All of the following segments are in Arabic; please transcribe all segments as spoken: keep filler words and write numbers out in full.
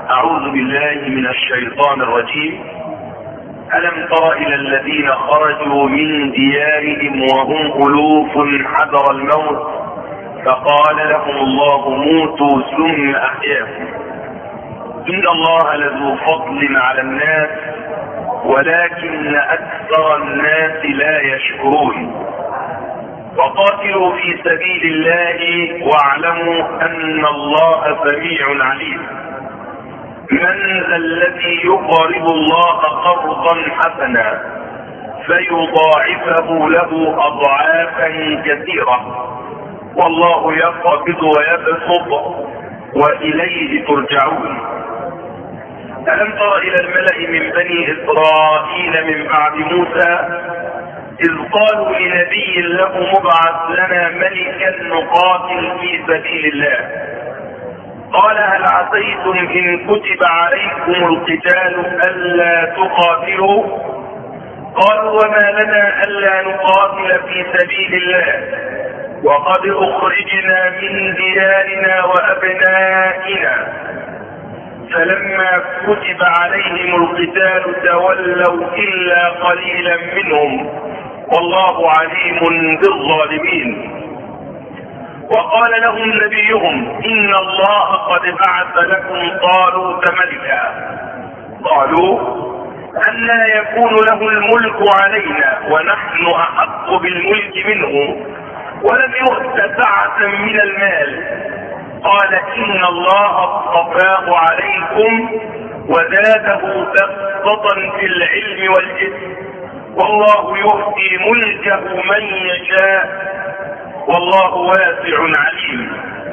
أعوذ بالله من الشيطان الرجيم. ألم تر إلى الذين خرجوا من ديارهم وهم ألوف حذر الموت فقال لهم الله موتوا ثم أحياهم إن الله لذو فضل على الناس ولكن أكثر الناس لا يشكرون. وقاتلوا في سبيل الله واعلموا أن الله سميع عليم. من ذا الذي يقرض الله قرضا حسنا فيضاعفه له أضعافا كثيرة والله يقبض ويبسط وإليه ترجعون. ألم تر إلى الملأ من بني إسرائيل من بعد موسى إذ قالوا لنبي له مبعث لنا ملكا نقاتل في سبيل الله قال هل عسيتم إن كتب عليكم القتال ألا تقاتلوا قالوا وما لنا ألا نقاتل في سبيل الله وقد أخرجنا من ديارنا وأبنائنا فلما كتب عليهم القتال تولوا إلا قليلا منهم والله عليم بالظالمين. وقال لهم نبيهم إن الله قد بعث لكم طالوت ملكا قالوا أنى يكون له الملك علينا ونحن أحق بالملك منه ولم يؤت سعة من المال قال إن الله اصطفاه عليكم وزاده بسطة في العلم والجسم والله يؤتي ملكه من يشاء والله واسع عليم.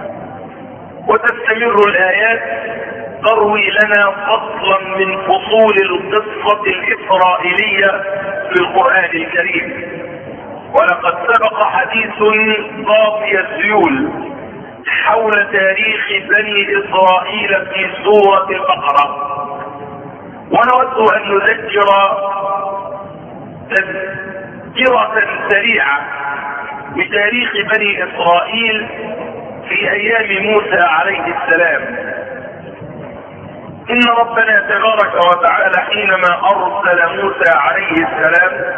وتستمر الآيات تروي لنا فصلا من فصول القصة الإسرائيلية في القرآن الكريم. ولقد سبق حديث طافي الذيول حول تاريخ بني إسرائيل في سورة البقرة ونود أن نذكر تذكرة سريعة بتاريخ بني إسرائيل في أيام موسى عليه السلام. إن ربنا تبارك وتعالى حينما أرسل موسى عليه السلام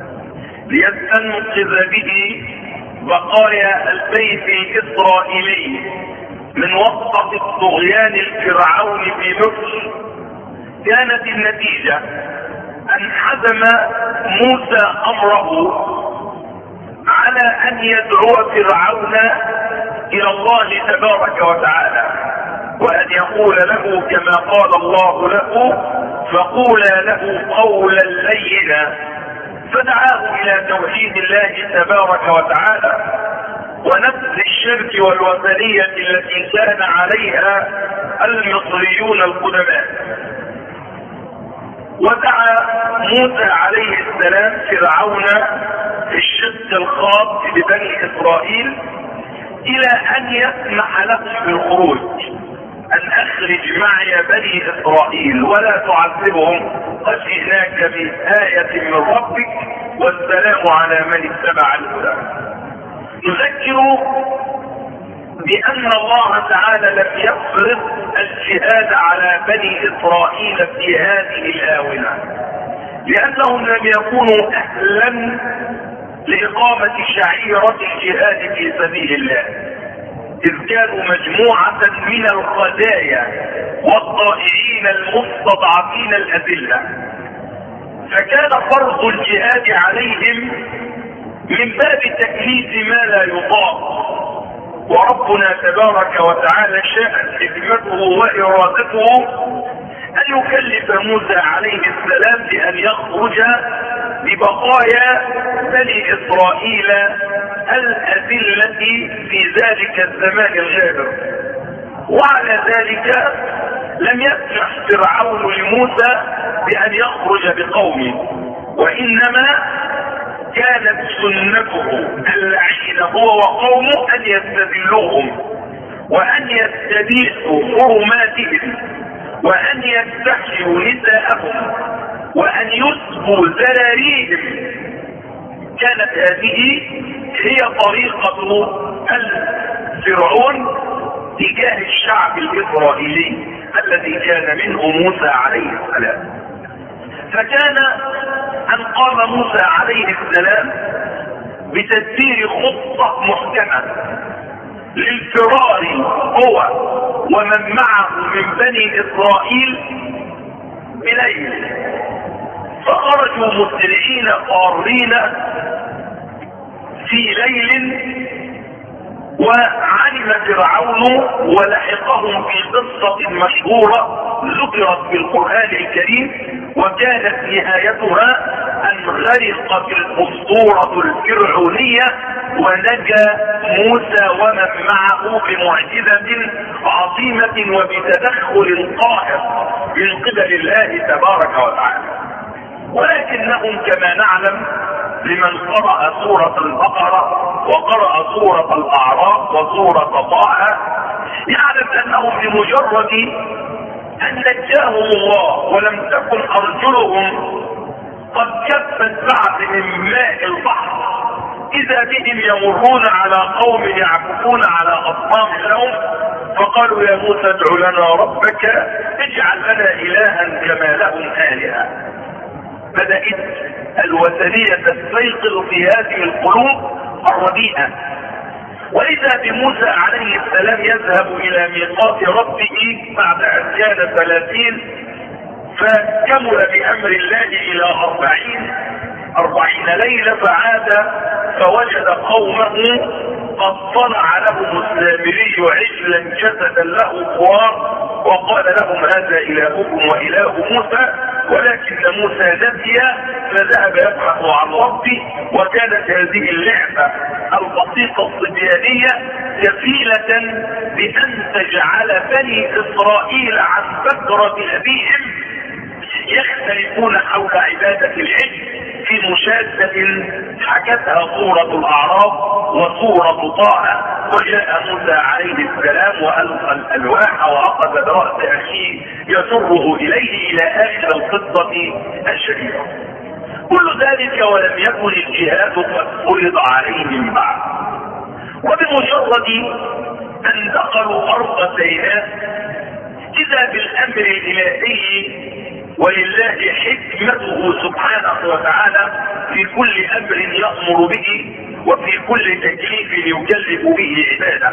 ليستنقذ به بقايا البيت الإسرائيلي من وسط الطغيان الفرعون في مصر كانت النتيجة أن حزم موسى أمره على أن يدعو فرعون إلى الله تبارك وتعالى وأن يقول له كما قال الله له فقولا له قولا لينا فدعاه إلى توحيد الله تبارك وتعالى ونبذ الشرك والوثنية التي كان عليها المصريون القدماء. ودعا موسى عليه السلام فرعون في الشق الخاص ببني إسرائيل إلى أن يسمح له بالخروج أن أخرج معي بني إسرائيل ولا تعذبهم قد جئناك بآية من ربك والسلام على من اتبع الهدى. نذكر بأن الله تعالى لم يفرض الجهاد على بني إسرائيل في هذه الآونة لأنهم لم يكونوا أهلا لإقامة شعيرة الجهاد في سبيل الله إذ كانوا مجموعة من الخزايا والضائعين المستضعفين الأذلة فكان فرض الجهاد عليهم من باب تكليف ما لا يطاق. وربنا تبارك وتعالى شاءت حكمته وإرادته أن يكلف موسى عليه السلام بأن يخرج ببقايا بني إسرائيل الأذلة في ذلك الزمان الغابر. وعلى ذلك لم يسمح فرعون لموسى بأن يخرج بقومه وإنما كانت سنته اللعينة هو وقومه أن يستذلوهم وأن يستبيحوا حرماتهم وأن يستحيوا نساءهم وأن يسبوا ذراريهم. كانت هذه هي طريقة الفرعون تجاه الشعب الإسرائيلي الذي كان منه موسى عليه السلام. فكان ان قام موسى عليه السلام بتدبير خطة محكمة للفرار هو ومن معه من بني اسرائيل بليل، فخرجوا مسرعين قارين في ليل، وعلم فرعون ولحقهم في قصة مشهورة ذكرت في القرآن الكريم، وكانت نهايتها أن غرقت الأسطورة الفرعونية ونجا موسى ومن معه بمعجزة عظيمة وبتدخل قاهر من قبل الله تبارك وتعالى. ولكنهم كما نعلم لمن قرأ سورة البقرة وقرأ سورة الأعراف وسورة طه يعلم أنهم بمجرد أن نجاهم الله ولم تكن أرجلهم قد كفت بعد من ماء البحر إذا بهم يمرون على قوم يعكفون على أصنام لهم، فقالوا يا موسى ادع لنا ربك اجعل لنا إلها كما لهم آلهة. بدأت الوثنية تستيقظ في هذه القلوب الرديئة، وإذا بموسى عليه السلام يذهب إلى ميقات ربه بعد أن كان ثلاثين، فكمل بأمر الله إلى أربعين أربعين ليلة، فعاد فوجد قومه قد صنع لهم السامري عجلا جسدا له خوار، وقال لهم هذا إلهكم وإله موسى، ولكن موسى نسي فذهب يبحث عن ربه. وكانت هذه اللعبة البسيطة الصبيانية كفيلة بأن تجعل بني إسرائيل عن فكرة أبيهم يختلفون حول عبادة العجل في مشادة حكتها سورة الأعراف وسورة طه. وجاء موسى عليه السلام وألقى الألواح وأخذ برأس أخيه يسره إليه إلى آخر القصة الشريفة. كل ذلك ولم يكن الجهاد قد فرض عليهم بعد، وبمجرد أن دخلوا أرض سيناء إذا بالأمر الإلهي، ولله حكمته سبحانه وتعالى في كل أمر يأمر به وفي كل تكليف يكلف به عباده.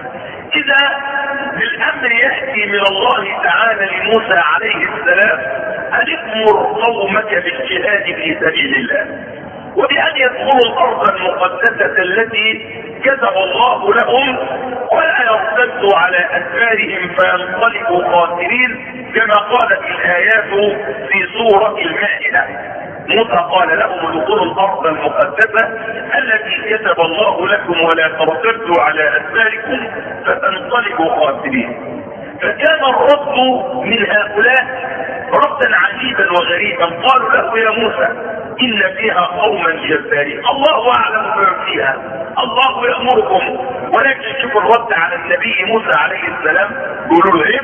إذا بالأمر يأتي من الله تعالى لموسى عليه السلام أن يأمر قومك بالجهاد في سبيل الله، وبأن يدخلوا الأرض المقدسة التي كتب الله لهم، ولا يرتدوا على أدبارهم فينطلقوا خاسرين كما قالت الآيات في سورة المائدة. موسى قال لهم ادخلوا الأرض المقدسة التي كتب الله لكم ولا ترتدوا على أدباركم فتنطلقوا خاسرين. فكان الرد من هؤلاء ردا عجيبا وغريبا. قالوا له يا موسى إن فيها قوما جبارين، الله أعلم بما فيها، الله يأمركم. ولكن شوفوا الرد على النبي موسى عليه السلام، بيقولوا له ايه؟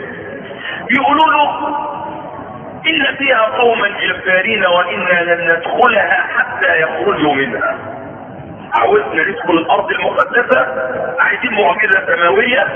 بيقولوا له إن فيها قوما جبارين وإنا لن ندخلها حتى يخرجوا منها. عاوزنا ندخل الأرض المقدسة، عايزين معجزة سماوية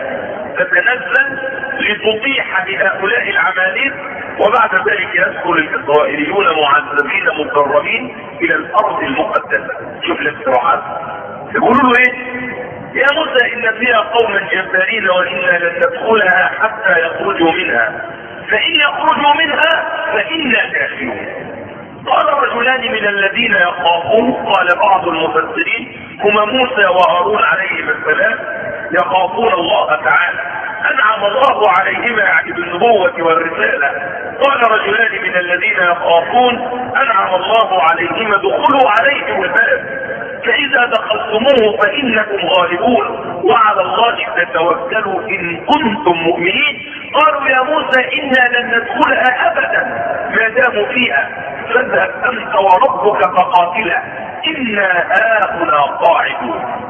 تتنزل لتطيح بهؤلاء العماليق، وبعد ذلك يدخل الإسرائيليون معذبين مكرمين إلى الأرض المقدسة. شوف الاقتراحات، يقولوا له إيه؟ يا موسى إن فيها قوما جبارين وإنا لن ندخلها حتى يخرجوا منها، فإن يخرجوا منها فإنا داخلون. قال رجلان من الذين يخافون، قال بعض المفسرين هما موسى وهارون عليهم السلام، يخافون الله تعالى أنعم الله عليهما يعني بالنبوة والرسالة. قال رجلان من الذين يخافون أنعم الله عليهما ادخلوا عليهم الباب فإذا دخلتموه فإنكم غالبون وعلى الله تتوكلوا إن كنتم مؤمنين. قالوا يا موسى إنا لن ندخلها أبدا ما داموا فيها، فاذهب أنت وربك فقاتلا إنا هاهنا قاعدون.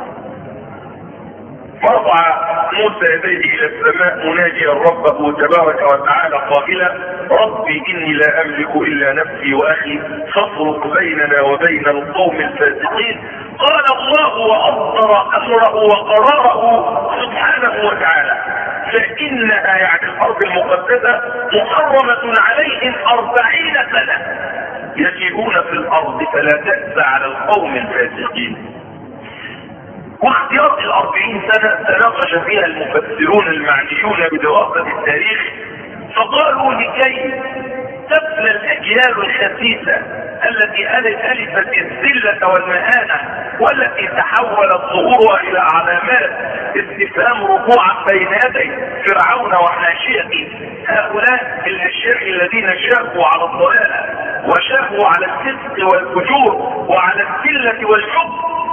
فرفع موسى يديه الى السماء مناجيا ربه تبارك وتعالى قائلا ربي اني لا املك الا نفسي واخي فافرق بيننا وبين القوم الفاسقين. قال الله واصدر امره وقراره سبحانه وتعالى فإنها يعني الأرض المقدسة محرمة عليهم أربعين سنة يسيرون في الأرض فلا تأس على القوم الفاسقين. واختيار الأربعين سنة تناقش فيها المفسرون المعنيون بدراسة التاريخ، فقالوا لكي تبلى الأجيال الخسيسة التي ألفت الذلة والمهانة والتي تحولت ظهورها إلى علامات استفهام ركوعا بين يدي فرعون وحاشيته، هؤلاء الأشياء الذين شافوا على الضلالة وشافوا على الفسق والفجور وعلى الذلة والحب،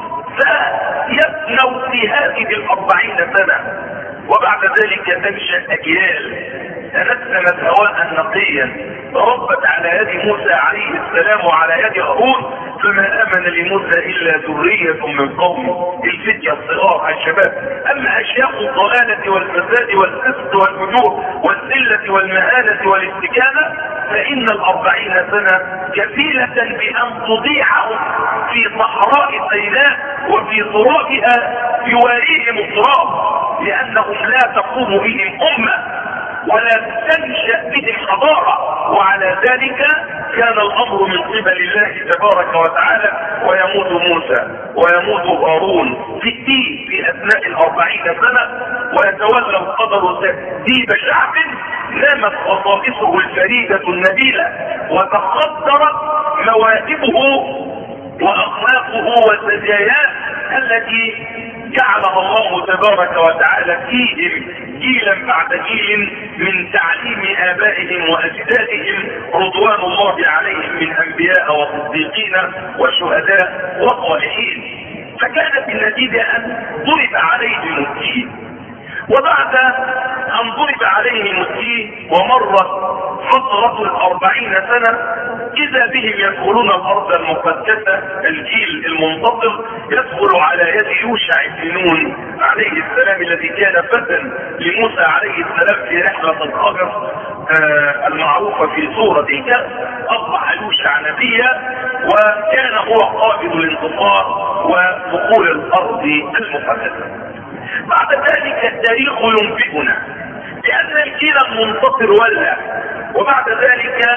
فيبنوا في هذه الأربعين سنة، وبعد ذلك تنشأ أجيال تنسمت هواء نقيا ربت على يد موسى عليه السلام وعلى يد هارون، فما آمن لموسى إلا ذرية من قومه الفتية الصغار الشباب. أما أشياء الضلالة والفساد والفسق والفجور والذلة والمهانة والاستكانة فإن الأربعين سنة كفيلة بأن تضيعهم في صحراء سيناء وفي ترابها يواريهم التراب، لأنهم لا تقوم بهم أمة ولا تنشأ بهم حضارة. وعلى ذلك كان الأمر من قبل الله تبارك وتعالى، ويموت موسى ويموت هارون في الدين في أثناء الأربعين سنة، ويتولى القدر تأديب شعب نامت خصائصه الفريدة النبيلة وتخدرت مواهبه وأخلاقه وسجاياه التي جعلها الله تبارك وتعالى فيهم جيلا بعد جيل من تعليم آبائهم وأجدادهم رضوان الله عليهم من أنبياء وصديقين وشهداء وصالحين. فكانت النتيجة أن ضرب عليهم الدين، وبعد أن ضرب عليهم الدين ومرت فترة الأربعين سنة إذا بهم يدخلون الأرض المقدسة. الجيل المنتظر يدخل على يد يوشع بن نون عليه السلام الذي كان فتى لموسى عليه السلام في رحلة الخضر آه المعروفة في سورة الكهف. أصبح يوشع نبيا وكان هو قائد الانتصار ودخول الأرض المقدسة. بعد ذلك التاريخ ينبئنا بأن الجيل المنتصر ولى، وبعد ذلك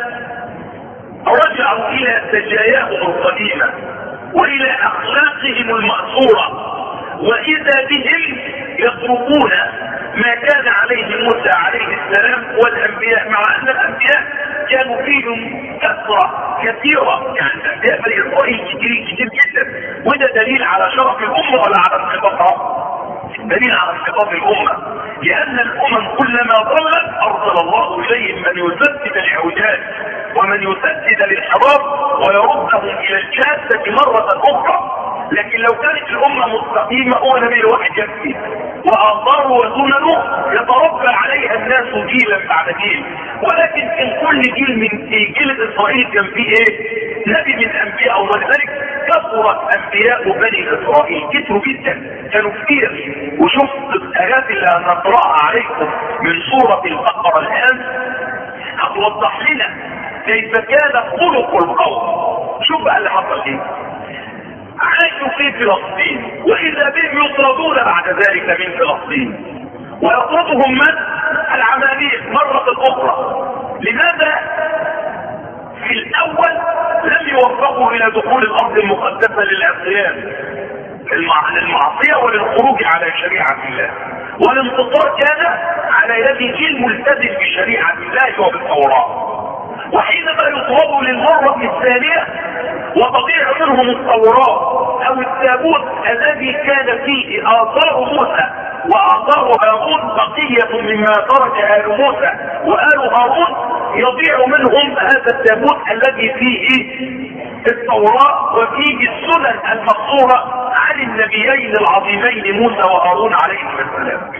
رجعوا إلى سجاياهم القديمة وإلى أخلاقهم المأثورة، وإذا بهم يتركون ما كان عليه موسى عليه السلام والأنبياء، مع أن الأنبياء كانوا فيهم كثرة كثيرة، يعني الأنبياء بني إسرائيل كتير كتير جدا، وده دليل على شرف الأمة ولا على انحطاطها؟ دليل على انحطاط الأمة، لأن الأمم كلما ضلت أرسل الله إليهم من يسدد الحجاج ومن يسدد الانحراف ويردهم إلى الجادة مرة أخرى. لكن لو كانت الأمة مستقيمة هو نبي الواحد يكفي، وآثاره وسننه يتربى عليها الناس جيلا بعد جيل. ولكن إن كل جيل من جيل إسرائيل كان فيه إيه؟ نبي من أنبياء، ولذلك كثرت أنبياء بني إسرائيل كثروا جدا، كانوا كثير. وشوف الآيات اللي هنقرأها عليكم من سورة البقرة الآن هتوضح لنا كيف كان خلق القوم. شوف بقى اللي حصل ايه. عاشوا في فلسطين وإذا بهم يطردون بعد ذلك من فلسطين، ويطردهم من؟ العماليق مرة أخرى. لماذا في الأول لم يوفقوا إلى دخول الأرض المقدسة للعصيان للمعصية وللخروج على شريعة الله؟ والانتصار كان على يد جيل ملتزم بشريعة الله وبالتوراة. وحينما يطلبوا للمرة الثانية وتضيع منهم التوراة او التابوت الذي كان فيه آثار موسى وآثار هارون، بقية مما ترك آل موسى وآل هارون، يضيع منهم هذا التابوت الذي فيه التوراة وفيه السنن المقصورة عن النبيين العظيمين موسى وهارون عليهم السلام،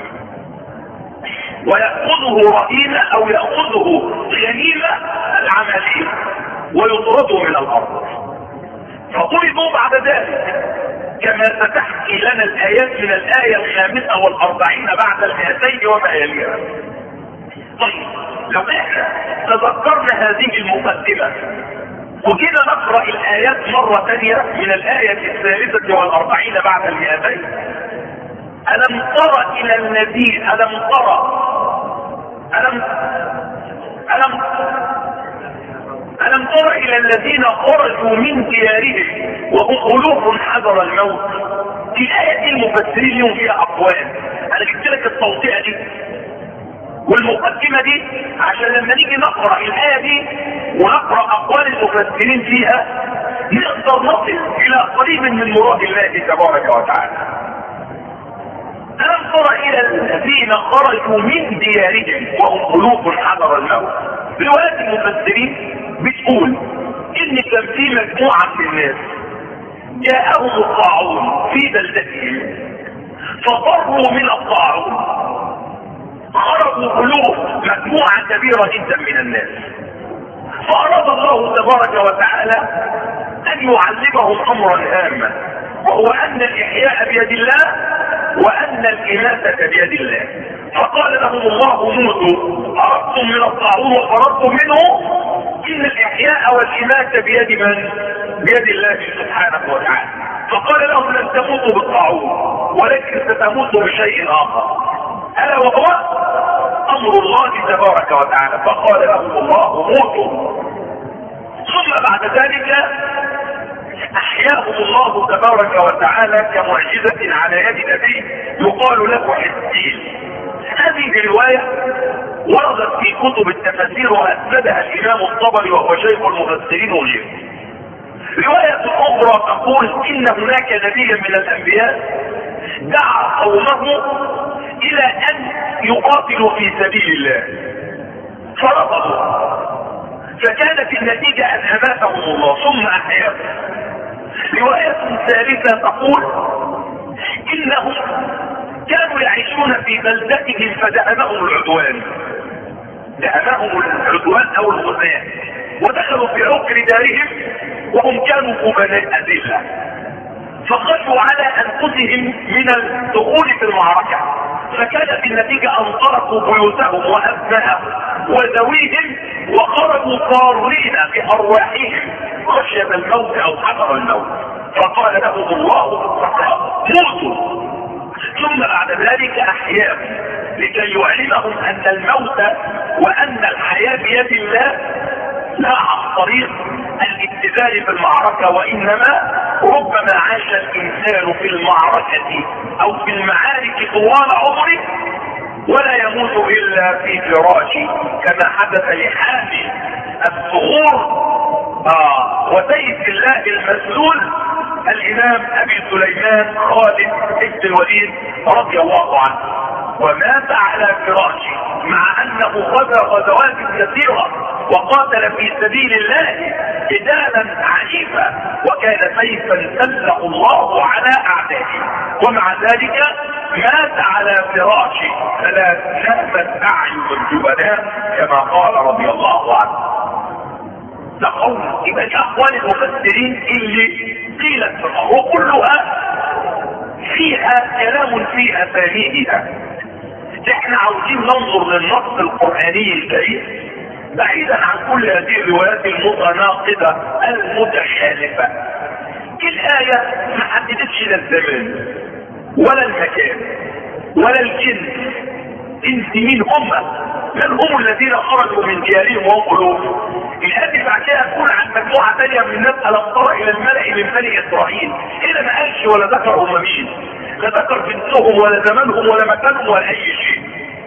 ويأخذه رهينة او يأخذه غنيمة العملية ويطرده من الارض. فطردوا بعد ذلك كما ستحكي لنا الايات من الاية الخامسة والاربعين بعد المئتين وما يليها. طيب لو احنا تذكرنا هذه المقدمة وكده نقرأ الآيات مرة ثانية من الآية الثالثة والأربعين بعد المئتين، ألم تر إلى الذين ألم تر ألم ألم ألم تر إلى الذين خرجوا من ديارهم وهم ألوف حذر الموت. في الآية دي المفسرين لهم فيها أقوال. أنا جبت لك التوطئة دي والمقدمة دي عشان لما نيجي نقرأ الآية دي ونقرأ أقوال المفسرين فيها نقدر نصل إلى قريب من مراد الله تبارك وتعالى. ألم تر إلى الذين خرجوا من ديارهم وهم ألوف حذر الموت. روايات المفسرين بتقول إن كان في مجموعة من الناس جاءهم الطاعون في بلدتهم فضروا من الطاعون، خرجوا ألوف مجموعة كبيرة جدا من الناس، فأراد الله تبارك وتعالى أن يعلمهم أمرا هاما، وهو أن الإحياء بيد الله وأن الإماتة بيد الله. فقال لهم الله موتوا، أردتم من الطاعون وفررتم منه، إن الإحياء والإماتة بيد من؟ بيد الله سبحانه وتعالى. فقال لهم لن تموتوا بالطاعون ولكن ستموتوا بشيء آخر، ألا وهو أمر الله تبارك وتعالى. فقال لهم الله موتوا، ثم بعد ذلك أحياهم الله تبارك وتعالى كمعجزة على يد نبي يقال له حزقيل. هذه الرواية وردت في كتب التفاسير وأسندها الإمام الطبري وهو شيخ المفسرين وغيره. رواية أخرى تقول إن هناك نبيا من الأنبياء دعا قومه إلى أن يقاتلوا في سبيل الله فرفضوا، فكانت النتيجة أن أماتهم الله ثم أحياهم. رواية ثالثة تقول إنهم كانوا يعيشون في بلدتهم فدهمهم العدوان، دهمهم العدوان أو الغزاة، ودخلوا في عقر دارهم وهم كانوا قبلاء أذلة، فخشوا على أنفسهم من الدخول في المعركة، فكانت النتيجة أن تركوا بيوتهم وأبنائهم وذويهم وخرجوا فارين بأرواحهم خشية الموت أو حذر الموت. فقال لهم الله موتوا، ثم بعد ذلك أحياهم لكي يعلمهم أن الموت وأن الحياة بيد الله لا عن طريق الابتذال في المعركة، وإنما ربما عاش الإنسان في المعركة أو في المعارك طوال عمره ولا يموت إلا في فراشه، كما حدث لحامي الصخور آه وسيف الله المسلول الإمام أبي سليمان خالد بن الوليد رضي الله عنه، ومات على فراشه مع أنه غزا غزوات كثيرة وقاتل في سبيل الله قتالا عنيفا وكان سيفا سلق الله على أعدائه، ومع ذلك مات على فراشه فلا نامت أعين الجبناء كما قال رضي الله عنه. ده قول يبقى دي أقوال المفسرين اللي قيلت في الأمر وكلها فيها كلام في أسانيدها. احنا عاوزين ننظر للنص القرآني الكريم بعيدا عن كل هذه الروايات المتناقضة المتخالفة. الآية ما حددتش لا الزمان ولا المكان ولا الجنس، انت مين هم؟ من هم الذين خرجوا من ديارهم وهم ألوف؟ الآية بعدها تقول عن مجموعة ثانية من الناس ألم تر إلى الملأ من بني إسرائيل. هنا ما قالش ولا ذكر هم مين، لا ذكر جنسهم ولا زمانهم ولا مكانهم ولا أي شيء.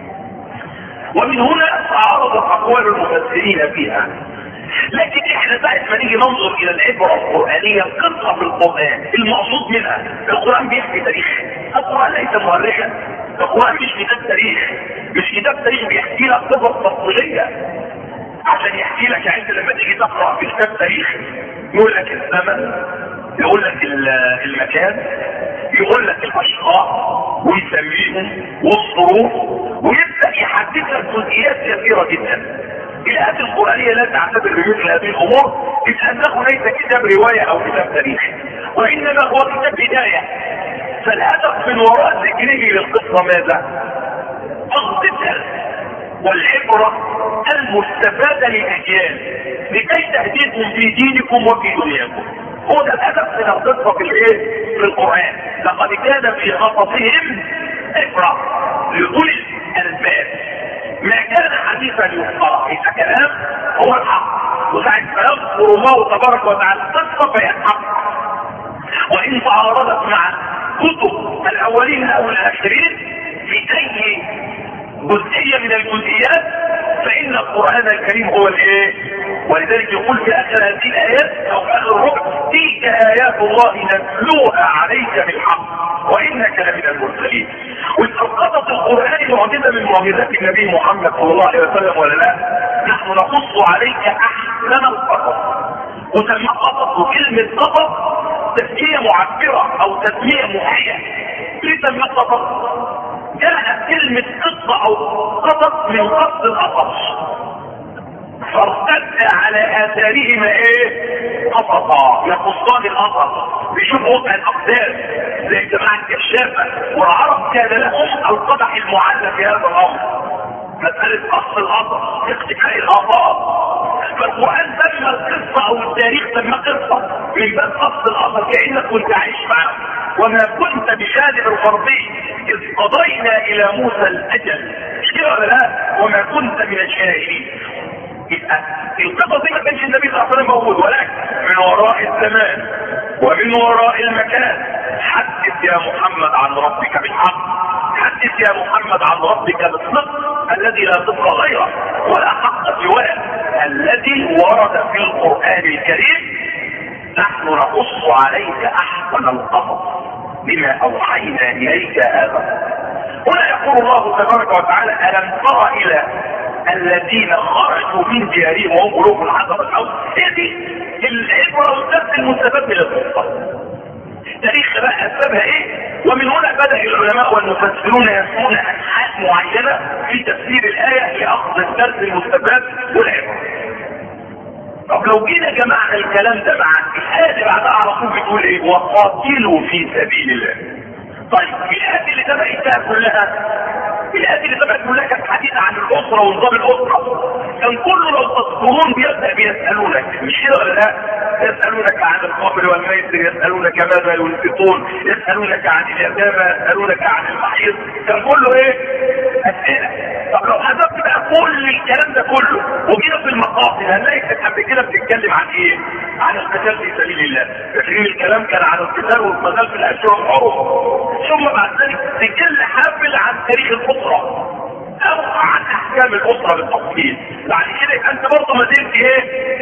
ومن هنا تعارضت أقوال المفسرين فيها. لكن احنا ساعة ما نيجي ننظر الى العبرة القرآنية القصة في القرآن المقصود منها، القرآن بيحكي تاريخ، القرآن ليس مؤرخا، القرآن مش كتاب تاريخ، مش كتاب تاريخ بيحكي لك قصص تفصيلية عشان يحكي لك. يعني انت لما تيجي تقرأ في كتاب تاريخ يقول لك الزمن، يقول لك المكان، يقول لك الاشخاص ويسميهم والظروف ويبدأ يحدد لك جزئيات كثيرة جدا. الآيات القرآنية لا تعتبر بمثل هذه الأمور إذ أنه ليس كتاب رواية أو كتاب تاريخ، وإنما هو كتاب بداية. فالهدف من وراء ذكره للقصة ماذا؟ أخذ الدرس والعبرة المستفادة للأجيال لكي تهديكم في دينكم وفي دنياكم. هو ده الهدف من القصة في الايه؟ في القرآن. لقد كان في قصصهم عبرة لأولي الألباب. ما كان حديثا يفترى، إذا كلام هو الحق، وساعة ما يذكر الله تبارك وتعالى قصة فهي الحق. وإن تعارضت مع كتب الأولين أو الآخرين في أي جزئية من الجزئيات فإن القرآن الكريم هو الإيه؟ ولذلك يقول في آخر هذه الآيات أو في آخر الركن: تلك آيات الله نتلوها عليك بالحق وإنك لمن المرسلين. واتوقفت القرآن معجزة من معجزات النبي محمد صلى الله عليه وسلم ولا لا؟ نحن نقص عليك أحسن القصص. وسمى قصص وكلمة قصص تسمية معبرة أو تسمية محية. ليه سمى قصص؟ جاءت كلمة قصة أو قصص من قص القصص، فارتد على آثارهما ايه؟ قصصا، يقصان القصص بيشوفوا الأقدام زي جماعة الكشافة. والعرب كان لهم القدح المعلى في هذا الأمر، مسألة قص القصص، اختفاء الآثار. فالقرآن سمى القصة أو التاريخ سمى قصة من باب قص القصص، كأنك كنت عايش معه. وما كنت بجانب الغربي إذ قضينا إلى موسى الأجل، مش كده ولا لا؟ وما كنت من الشاهدين. يبقى القصص دي ما كانش النبي صلى الله عليه وسلم موجود، ولكن من وراء الزمان ومن وراء المكان حدث يا محمد عن ربك بالحق، حدث يا محمد عن ربك بالصدق الذي لا صدق غيره ولا حق سواه، الذي ورد في القرآن الكريم. نحن نقص عليك احسن القصص بما اوحينا اليك هذا. هنا يقول الله تبارك وتعالى: الم تر الى الذين خرجوا من ديارهم وهم قلوب العذاب الحوت. هذه العبره والدرس المستفاد من القصه. تاريخ بقى اسبابها ايه؟ ومن هنا بدا العلماء والمفسرون يسمون انحاء معينه في تفسير الايه لاخذ الدرس المستفاد والعبره. طب لو جينا جمعنا الكلام ده مع الايه اللي بعدها على طول بتقول ايه؟ وقاتلوا في سبيل الله. طيب الايه اللي تبعتها كلها الآيات اللي تبعت كلها كانت حديثة عن الأسرة ونظام الأسرة. كان كله لو تذكرون بيبدأ بيسألونك، مش كده ولا لا؟ يسألونك عن الخمر والميسر، يسألونك ماذا ينفقون، يسألونك عن اليتامى، يسألونك عن المحيض. كان كله ايه؟ أسئلة. طب لو حذفت بقى كل الكلام ده كله وجينا في المقاصد هنلاقي كانت قبل كده بتتكلم عن ايه؟ عن القتال في سبيل الله. فاكرين الكلام كان عن القتال والقتال في الأشهر الحرم. ثم بعد ذلك تجل حافل عن تاريخ الأسرة او عن احكام الاسرة بالتفصيل. بعد كده انت برضه ما زلت ايه؟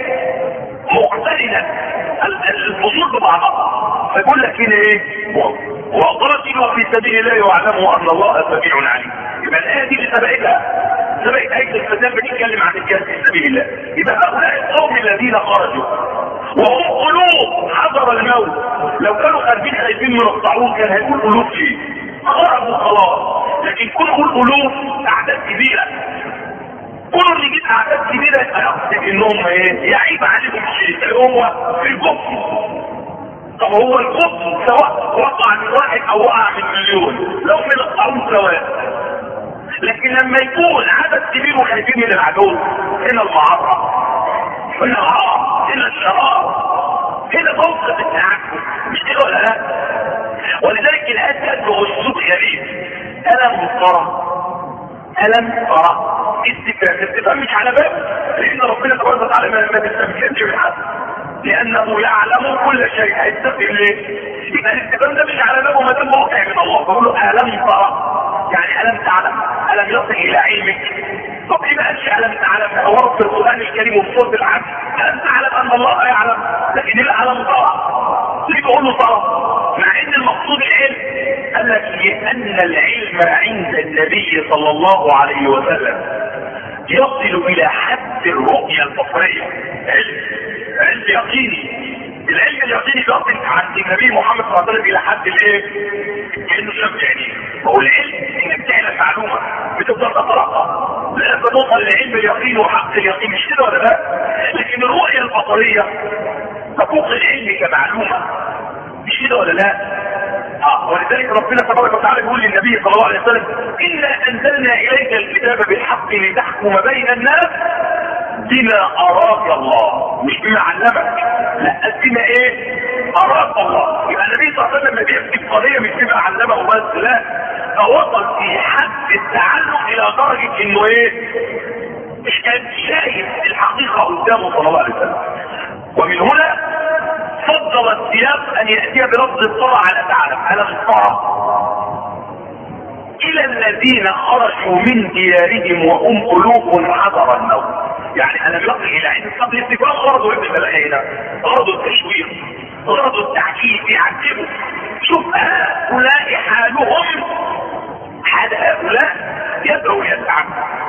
مقترنة الفصول ببعضها. فيقول لك هنا ايه؟ وقاتلوا في سبيل الله واعلموا ان الله سميع عليم. يبقى الايه دي اللي سبقتها سبقت ايه الفتاه بتتكلم عن الجهاد في سبيل الله. يبقى هؤلاء القوم الذين خرجوا وهم قلوب حضر الموت. لو كانوا خارجين خايفين من الطاعون كان هيقول قلوب ايه؟ خرجوا خلاص. لكن كل القلوب اعداد كبيره، كل اللي يجيب اعداد كبيره يقصد انهم ايه؟ يعيب عليهم شيء هو في الكفر. طب هو الكفر سواء وقع من واحد او وقع من مليون، لو من الطاعون سواء. لكن لما يكون عدد كبير وخايفين من العدو، هنا المعرة، هنا العار، هنا الشرار، هنا موقف التعكس، مش كده ولا لا؟ ولذلك الآيات تدعو السوق غريب. ألم ترى ألم ترى استفهام استفهام مش على باب، لأن ربنا تبارك وتعالى ما بيستفهمش من حد، لأنه يعلم كل شيء. هيستفهم ليه؟ يبقى الاستفهام ده مش على بابه ما دام واقع من الله. بقول له ألم ترى يعني ألم تعلم، ألم يصل إلى علمك. طب ليه ما قالش ألم تعلم؟ هو رب القرآن الكريم وفي سورة العبد ألم تعلم أن الله يعلم، لكن ليه ألم ترى؟ ليه تقول له ترى؟ مع ان المقصود العلم. قال لك لان العلم عند النبي صلى الله عليه وسلم يصل الى حد الرؤية البصرية. علم علم يقيني. العلم اليقيني بيصل عند النبي محمد صلى الله عليه وسلم الى حد الايه؟ كانه شاف يعني. هو العلم انك تعلم معلومة بتفضل تترقى لأنك توصل لعلم اليقين وحق اليقين، مش كده ولا لا؟ لكن الرؤية البصرية تفوق العلم كمعلومة، مش كده ولا لا؟ اه ولذلك ربنا تبارك وتعالى يقول للنبي صلى الله عليه وسلم: إنا أنزلنا إليك الكتاب بالحق لتحكم بين الناس بما أراك الله، مش بما علمك، لا بما إيه؟ أراك الله. يبقى النبي صلى الله عليه وسلم لما بيحكي قضية مش بما علمه بس، لا، فوصل في حد التعلم الى درجة انه ايه مش كان شايف الحقيقة قدامه صلى الله عليه وسلم. ومن هنا فضل السياق ان يأتي بلفظ الطرع على تعلم على الطرع الى الذين خرجوا من ديارهم وهم قلوب حذر الموت. يعني انا بلقي الى عند قبل الاتفاق غرضوا ابن الخينا، غرضوا التشويق، غرضوا التعجيب، يعجبوا. شوف هؤلاء حالهم حال هؤلاء يدعو يسعى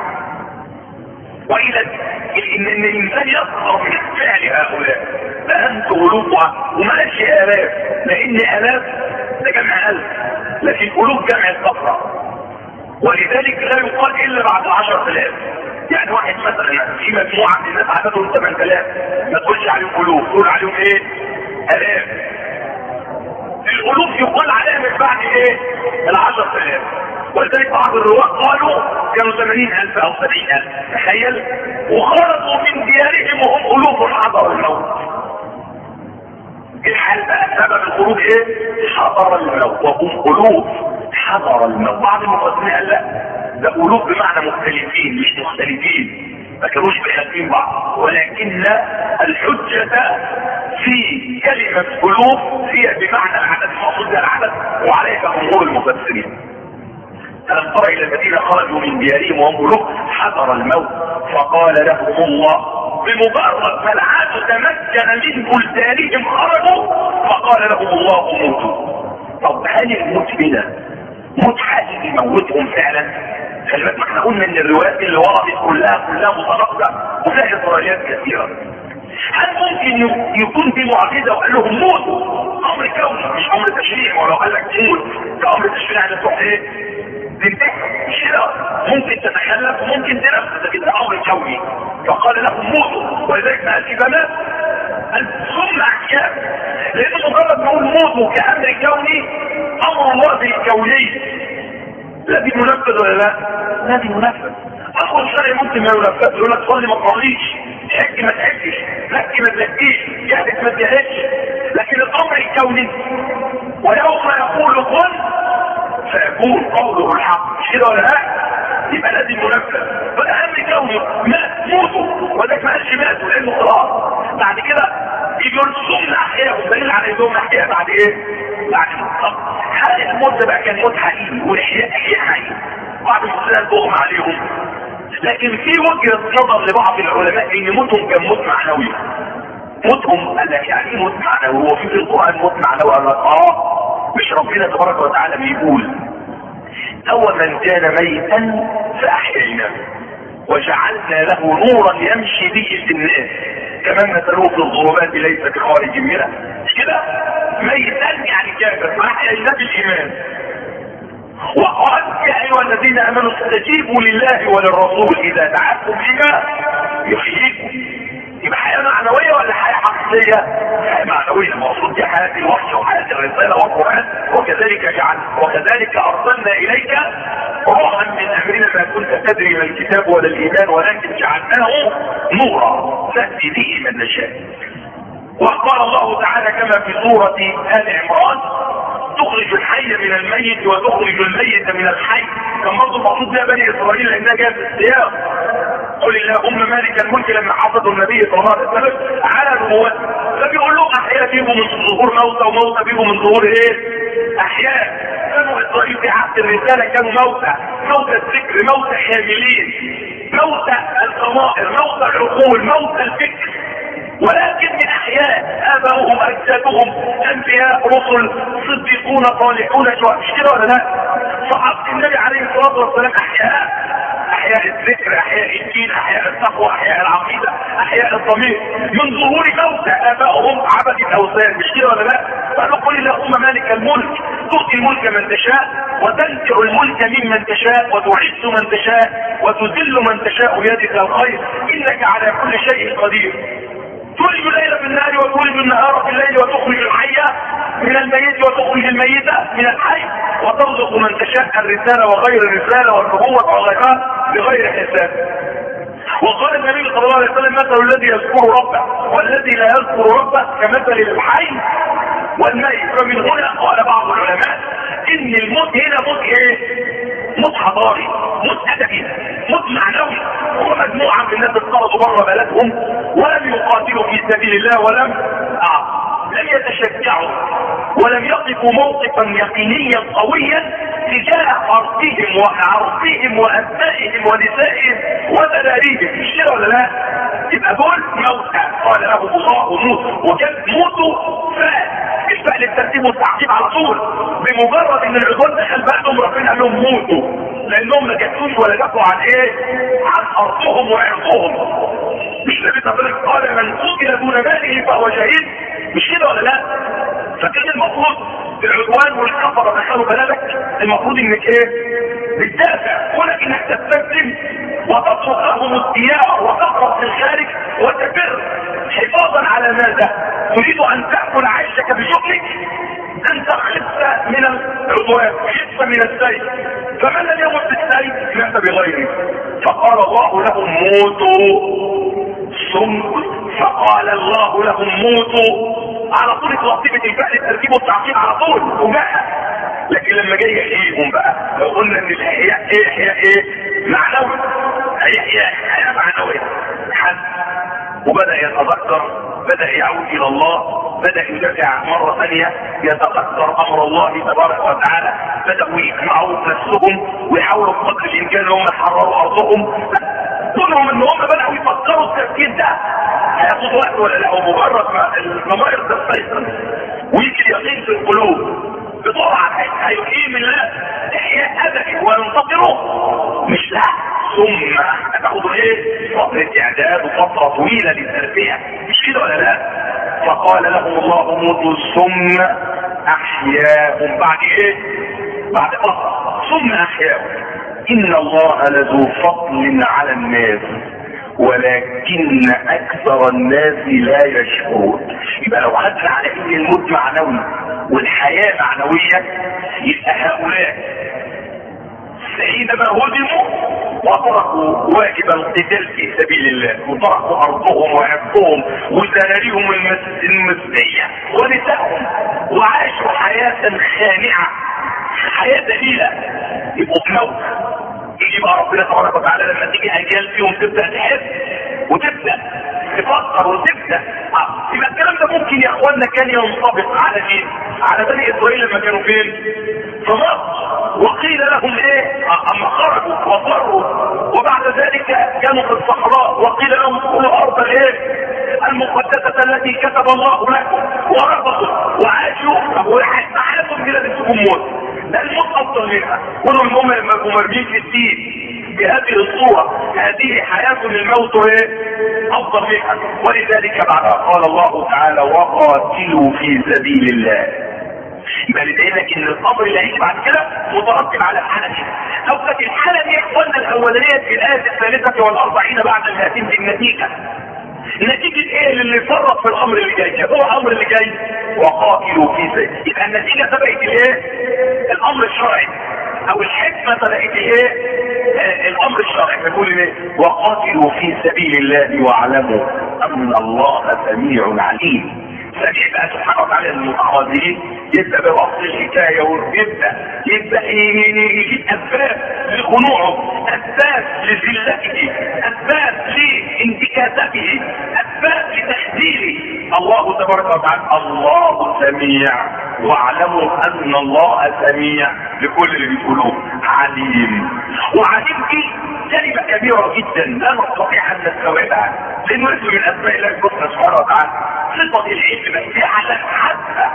والى ان الانسان يصغر من فعل هؤلاء. فانت قلوبها ومالش الاف، لان الاف ده جمع الف، لكن قلوب جمع الكفره، ولذلك لا يقال الا بعد عشر الاف. يعني واحد مثلا في مجموعه من الناس عددهم ثمانية آلاف ما تقولش عليهم قلوب، تقول عليهم ايه؟ الاف. القلوب يقال عليها من بعد ايه؟ العشر الاف. ولذلك بعض الرواة قالوا كانوا ثمانين ألف او سبعين ألف. تخيل، وخرجوا من ديارهم وهم قلوب حضر الموت. الحال بقى سبب الخروج ايه؟ حضر الموت وهم قلوب حضر الموت. بعض المفسرين قال لا، ده قلوب بمعنى مختلفين مش مختلفين، ما كانوش بيحبين بعض، ولكن الحجة في كلمة قلوب هي بمعنى العدد، المقصود بها العدد، وعليها جمهور المفسرين. ألم تر إلى الذين خرجوا من ديارهم وهم قلوب حذر الموت فقال لهم الله، بمجرد ما العدو تمكن من بلدانهم خرجوا فقال لهم الله موتوا. طب هل الموت بنا موت حقيقي يموتهم فعلا؟ خلي بالك، ما احنا قلنا ان الروايات اللي وردت كلها كلها متناقضه وفيها درجات كثيره. هل ممكن يكون في معجزه وقال لهم موتوا؟ امر كوني مش امر تشريعي، ولو قال لك موت كامر تشريعي هتروح ايه؟ تنتهي. مش كده؟ ممكن تتخلف وممكن تنفذ، لكن ده امر كوني. فقال لهم موتوا، ولذلك ما قالش بمات، قال ثم احياء، لان مجرد نقول موتوا كامر كوني امر الله الكوني الذي منفذ ولا لا؟ الذي منفذ. اخو الشرع ممكن ما ينفذ، يقول لك صلي ما تصليش، حج ما تحجش، لك ما تلكيش، جهدك ما تجهدش، لكن الامر الكوني ويوم يقول كن فيكون قوله الحق. مش كده ولا لا؟ يبقى لازم ينفذ. فالاهم كوني مات موتوا، وذاك ما قالش ماتوا لانه خلاص. بعد كده يقول ثم احياهم، دليل على انهم احياء بعد ايه؟ بعد الموت. هل الموت ده بقى كان موت حقيقي والاحياء احياء حقيقي؟ بعض المسلمين بغم عليهم، لكن في وجهة نظر لبعض العلماء ان موتهم كان موت معنوي. موتهم قال لك يعني ايه موت معنوي؟ هو في القرآن موت معنوي؟ قال لك اه، مش ربنا تبارك وتعالى بيقول او من كان ميتا فاحييناه وجعلنا له نورا يمشي به في الناس كمان مثله في الظلمات ليس بخارج منها. مش كده؟ ميتا يعني كافر فاحييناه بالايمان. وقال يا ايها الذين امنوا استجيبوا لله وللرسول اذا دعاكم لما يحييكم. يبقى حياه معنويه ولا حياه حقيقيه؟ حياه معنويه، المقصود دي حياه الوحي وحياه الرساله والقران. وكذلك جعل وكذلك ارسلنا اليك روحا من امرنا ما كنت تدري ما الكتاب ولا الايمان ولكن جعلناه نورا نهدي به من نشاء. وقال الله تعالى كما في سوره ال عمران تخرج الحي من الميت وتخرج الميت من الحي. كان برضه المقصود بها بني اسرائيل لانها جايه في السياق. قل اللهم مالك الملك لما حفظوا النبي صلى الله عليه وسلم على نبوته، فبيقول لهم احياء بيجوا من ظهور موتى وموتى بيجوا من ظهور ايه؟ احياء. كانوا اسرائيل في عهد الرساله كانوا موتى، موتى الذكر، موتى حاملين، موتى الضمائر، موتى العقول، موتى الفكر. ولكن من احياء ابائهم اجدادهم انبياء رسل صديقون صالحون شهداء. مش كده ولا لا؟ صحابه النبي عليه الصلاه والسلام احياء، احياء الذكر، احياء الدين، احياء التقوى، احياء العقيده، احياء الضمير، من ظهور موتى ابائهم عبد الاوثان. مش كده ولا لا؟ قالوا قل اللهم مالك الملك تؤتي الملك من تشاء وتنزع الملك ممن تشاء وتعز من تشاء وتذل من تشاء بيدك الخير انك على كل شيء قدير. تولج الليل في النهار وتولج النهار في الليل وتخرج الحي من الميت وتخرج الميت من الحي وترزق من تشاء الرسالة وغير الرسالة والنبوة وغيرها بغير حساب. وقال النبي صلى الله عليه وسلم مثل الذي يذكر ربه والذي لا يذكر ربه كمثل الحي والميت. فمن هنا قال بعض العلماء لان الموت هنا موت ايه؟ موت حضاري، موت ادبي، موت معنوي. هو مجموعه من الناس اتطردوا بره بلدهم ولم يقاتلوا في سبيل الله ولم آه. لم يتشجعوا ولم يقفوا موقفا يقينيا قويا تجاه ارضهم وعرضهم وابنائهم ونسائهم وذراريهم. مش كده ولا لا؟ يبقى دول موتى قال لهم الله موت، وكان موتوا فات مش بقى للترتيب والتعقيب على طول. بمجرد ان العدوان دخل بعدهم ربنا قال لهم موتوا، لانهم ما جاتوش ولا جاتوا عن ايه؟ عن ارضهم وعرضهم. مش النبي صلى الله عليه وسلم قال من قتل دون ماله فهو شهيد؟ مش كده ولا لا؟ فكده المفروض العدوان والكفره دخلوا بلدك، المفروض انك ايه؟ بتدافع، ولكن انك تستسلم وتطلب لهم الديار وتهرب في الخارج وتفر حفاظا على ماذا؟ تريد ان تاكل عيشك بشغلك؟ انت خفت من العدوان، خفت من السيف، فمن لم يمت بالسيف مات بغيره. فقال الله لهم موتوا ثم فقال الله لهم موتوا، على طول توصيفة الفعل الترتيب والتعقيب على طول وجاء. لكن لما جاي يحييهم بقى، لو قلنا ان الاحياء ايه احياء ايه معنوي، احياء حياه معنويه حد، وبدا يتذكر، بدا يعود الى الله، بدا يدافع مره ثانيه، يتذكر امر الله تبارك وتعالى، بداوا يجمعوا نفسهم ويحاولوا بقدر الامكان ان هم يحرروا ارضهم. كلهم ان هم بداوا يفكروا التفكير ده هياخد وقت ولا لا، ومجرد ما الممارس ده تسيطر ويجي اليقين في القلوب بسرعه هيقيم الله احياء ابدي وينتصروا. مش لا، ثم هتاخدوا ايه؟ فتره اعداد وفتره طويله للتربيه، مش كده ولا لا؟ فقال لهم الله موتوا ثم احياهم. بعد ايه؟ بعد فتره ثم احياهم. ان الله لذو فضل على الناس ولكن اكثر الناس لا يشكرون. يبقى لو خدنا على ان الموت معنوي والحياه معنويه، يبقى هؤلاء حينما هزموا وتركوا واجب القتال في سبيل الله، وتركوا ارضهم وعرضهم وذراريهم المسيحيه ونسائهم، وعاشوا حياه خانعه، حياه ذليله، يبقوا في موت. يبقى ربنا تبارك وتعالى لما تيجي اجيال فيهم تبدا تحس وتبدا تفكر وتبدا، يبقى الكلام ده ممكن يا اخوانا كان ينطبق على مين؟ على بني اسرائيل لما كانوا فين؟ في مصر. وقيل لهم ايه؟ اما خرجوا وفروا وبعد ذلك كانوا في الصحراء، وقيل لهم ادخلوا ارض الايه؟ المقدسه التي كتب الله لكم، ورفضوا وعاشوا وحياتهم بلا نفسهم موت. ده الموت افضل منها. كلهم هم لما يبقوا مرميين في الدين بهذه الصورة، هذه حياة للموت ايه؟ افضل منها. ولذلك بعدها قال الله تعالى وقاتلوا في سبيل الله. يبقى لذلك ان الامر اللي هيجي بعد كده مترتب على الحالة دي. لو كانت الحالة دي قلنا الاولانية في الآية الثالثة والاربعين بعد المئتين في النتيجة. نتيجة ايه اللي فرط في الامر اللي جاي؟ هو الامر اللي جاي وقاتلوا في سبيل. يبقى النتيجة سبقت الايه؟ الامر الشرعي، او الحكمة سبقت الايه؟ آه الامر الشرعي. بيقول ايه؟ وقاتلوا في سبيل الله واعلموا ان الله سميع عليم. سميع بقى سبحانه وتعالى المتخاذلين، يبدا برأس الحكايه ويبدا يبدا يجيب اسباب لخنوعه، اسباب لذلته، اسباب لانتكاسته، اسباب لتخذيله. الله تبارك وتعالى الله سميع، واعلموا ان الله سميع لكل اللي بيقولوه. عليم، وعليم دي كلمه كبيره جدا لا نستطيع ان نستوعبها، لانه اسم من اسماء الله سبحانه وتعالى. صفه العلم بس على حتى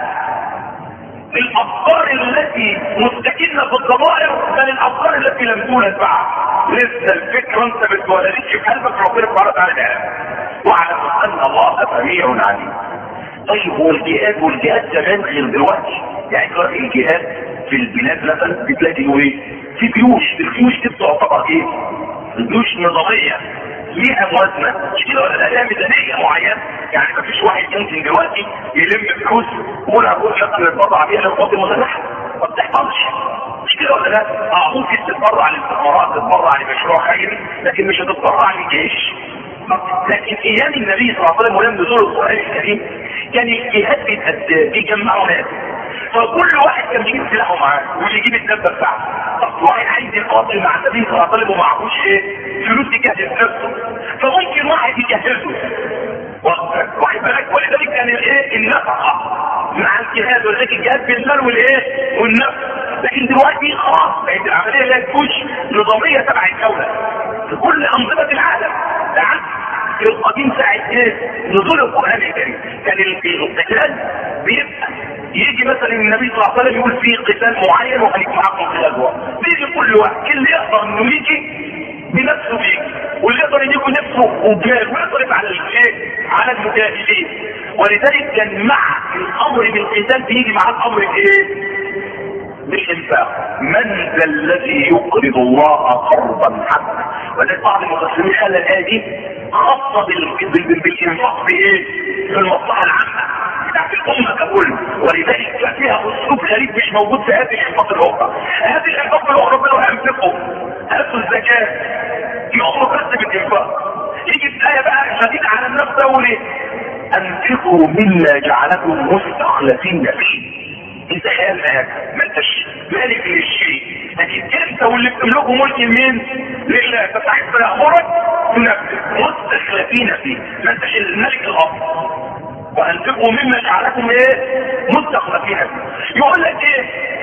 الافكار التي مستكنه في الضمائر بل الافكار التي لم تولد بعد. لسه الفكره انت ما اتولدتش في قلبك، ربنا سبحانه وتعالى واعلم ان الله سميع عليم. طيب هو الجهاد والجهاد زمان غير دلوقتي. يعني دلوقتي الجهاد في البلاد مثلا بتلاقي ايه؟ في جيوش، الجيوش دي تعتبر ايه؟ جيوش نظاميه ليها موازنه، مش كده ولا لها ميزانيه معينه. يعني مفيش واحد ممكن دلوقتي يلم فلوس ويقول هقول يقدر يتبرع بيها للقوات المسلحه، ما بتحصلش، مش كده ولا لا؟ اه ممكن تتبرع للاستثمارات، تتبرع لمشروع خيري، لكن مش هتتبرع للجيش. لكن ايام النبي صلى الله عليه وسلم ولم نزول القران الكريم كان الجهاد بيجمعوا ناس فكل واحد كان بيجيب سلاحه معاه واللي يجيب الدبه بتاعته. طب واحد عايز يقاتل مع النبي صلى الله عليه وسلم ومعهوش ايه؟ فلوس يجهز نفسه، فممكن واحد يجهزه. واحد بالك، ولذلك كان الايه؟ النفقه مع الجهاد، ولذلك الجهاد بالمال والايه؟ والنفس. لكن دلوقتي خلاص بقت العمليه لا تكونش نظاميه تبع الدوله في كل انظمه العالم. بالعكس في القديم ساعه ايه؟ نزول القران الكريم كان القتال بيبقى يجي مثلا النبي صلى الله عليه وسلم يقول فيه قتال معين وهنجمعكم في الادوار، بيجي كل واحد اللي يقدر انه يجي بنفسه بيجي، واللي يقدر يجيب نفسه وجال ويصرف على الايه؟ على المجاهدين. ولذلك كان مع الامر بالقتال بيجي مع الامر بايه؟ بالانفاق. من ذا الذي يقرض الله قرضا حسنا؟ ولذلك بعض المفسرين قال الايه دي خاصه بالانفاق في ايه؟ في المصلحه العامه بتاعت الامه ككل. ولذلك كان فيها اسلوب غريب مش موجود في هذه الانفاق الاخرى. هذه الانفاق الاخرى ربنا ينفقوا، هاتوا الزكاه يؤمر بس بالانفاق. يجي الايه بقى شديد على النفس تقول ايه؟ انفقوا مما جعلكم مستخلفين فيه. انت خيال معاك، ما انتش مالك للشيء، لكن انت واللي بتملكه ملك مين؟ لله. فساعات يامرك تنفذ مستخلفين فيه، ما انتش الملك الاصل. وانفقوا مما جعلكم ايه؟ مستخلفين فيه. يقول لك ايه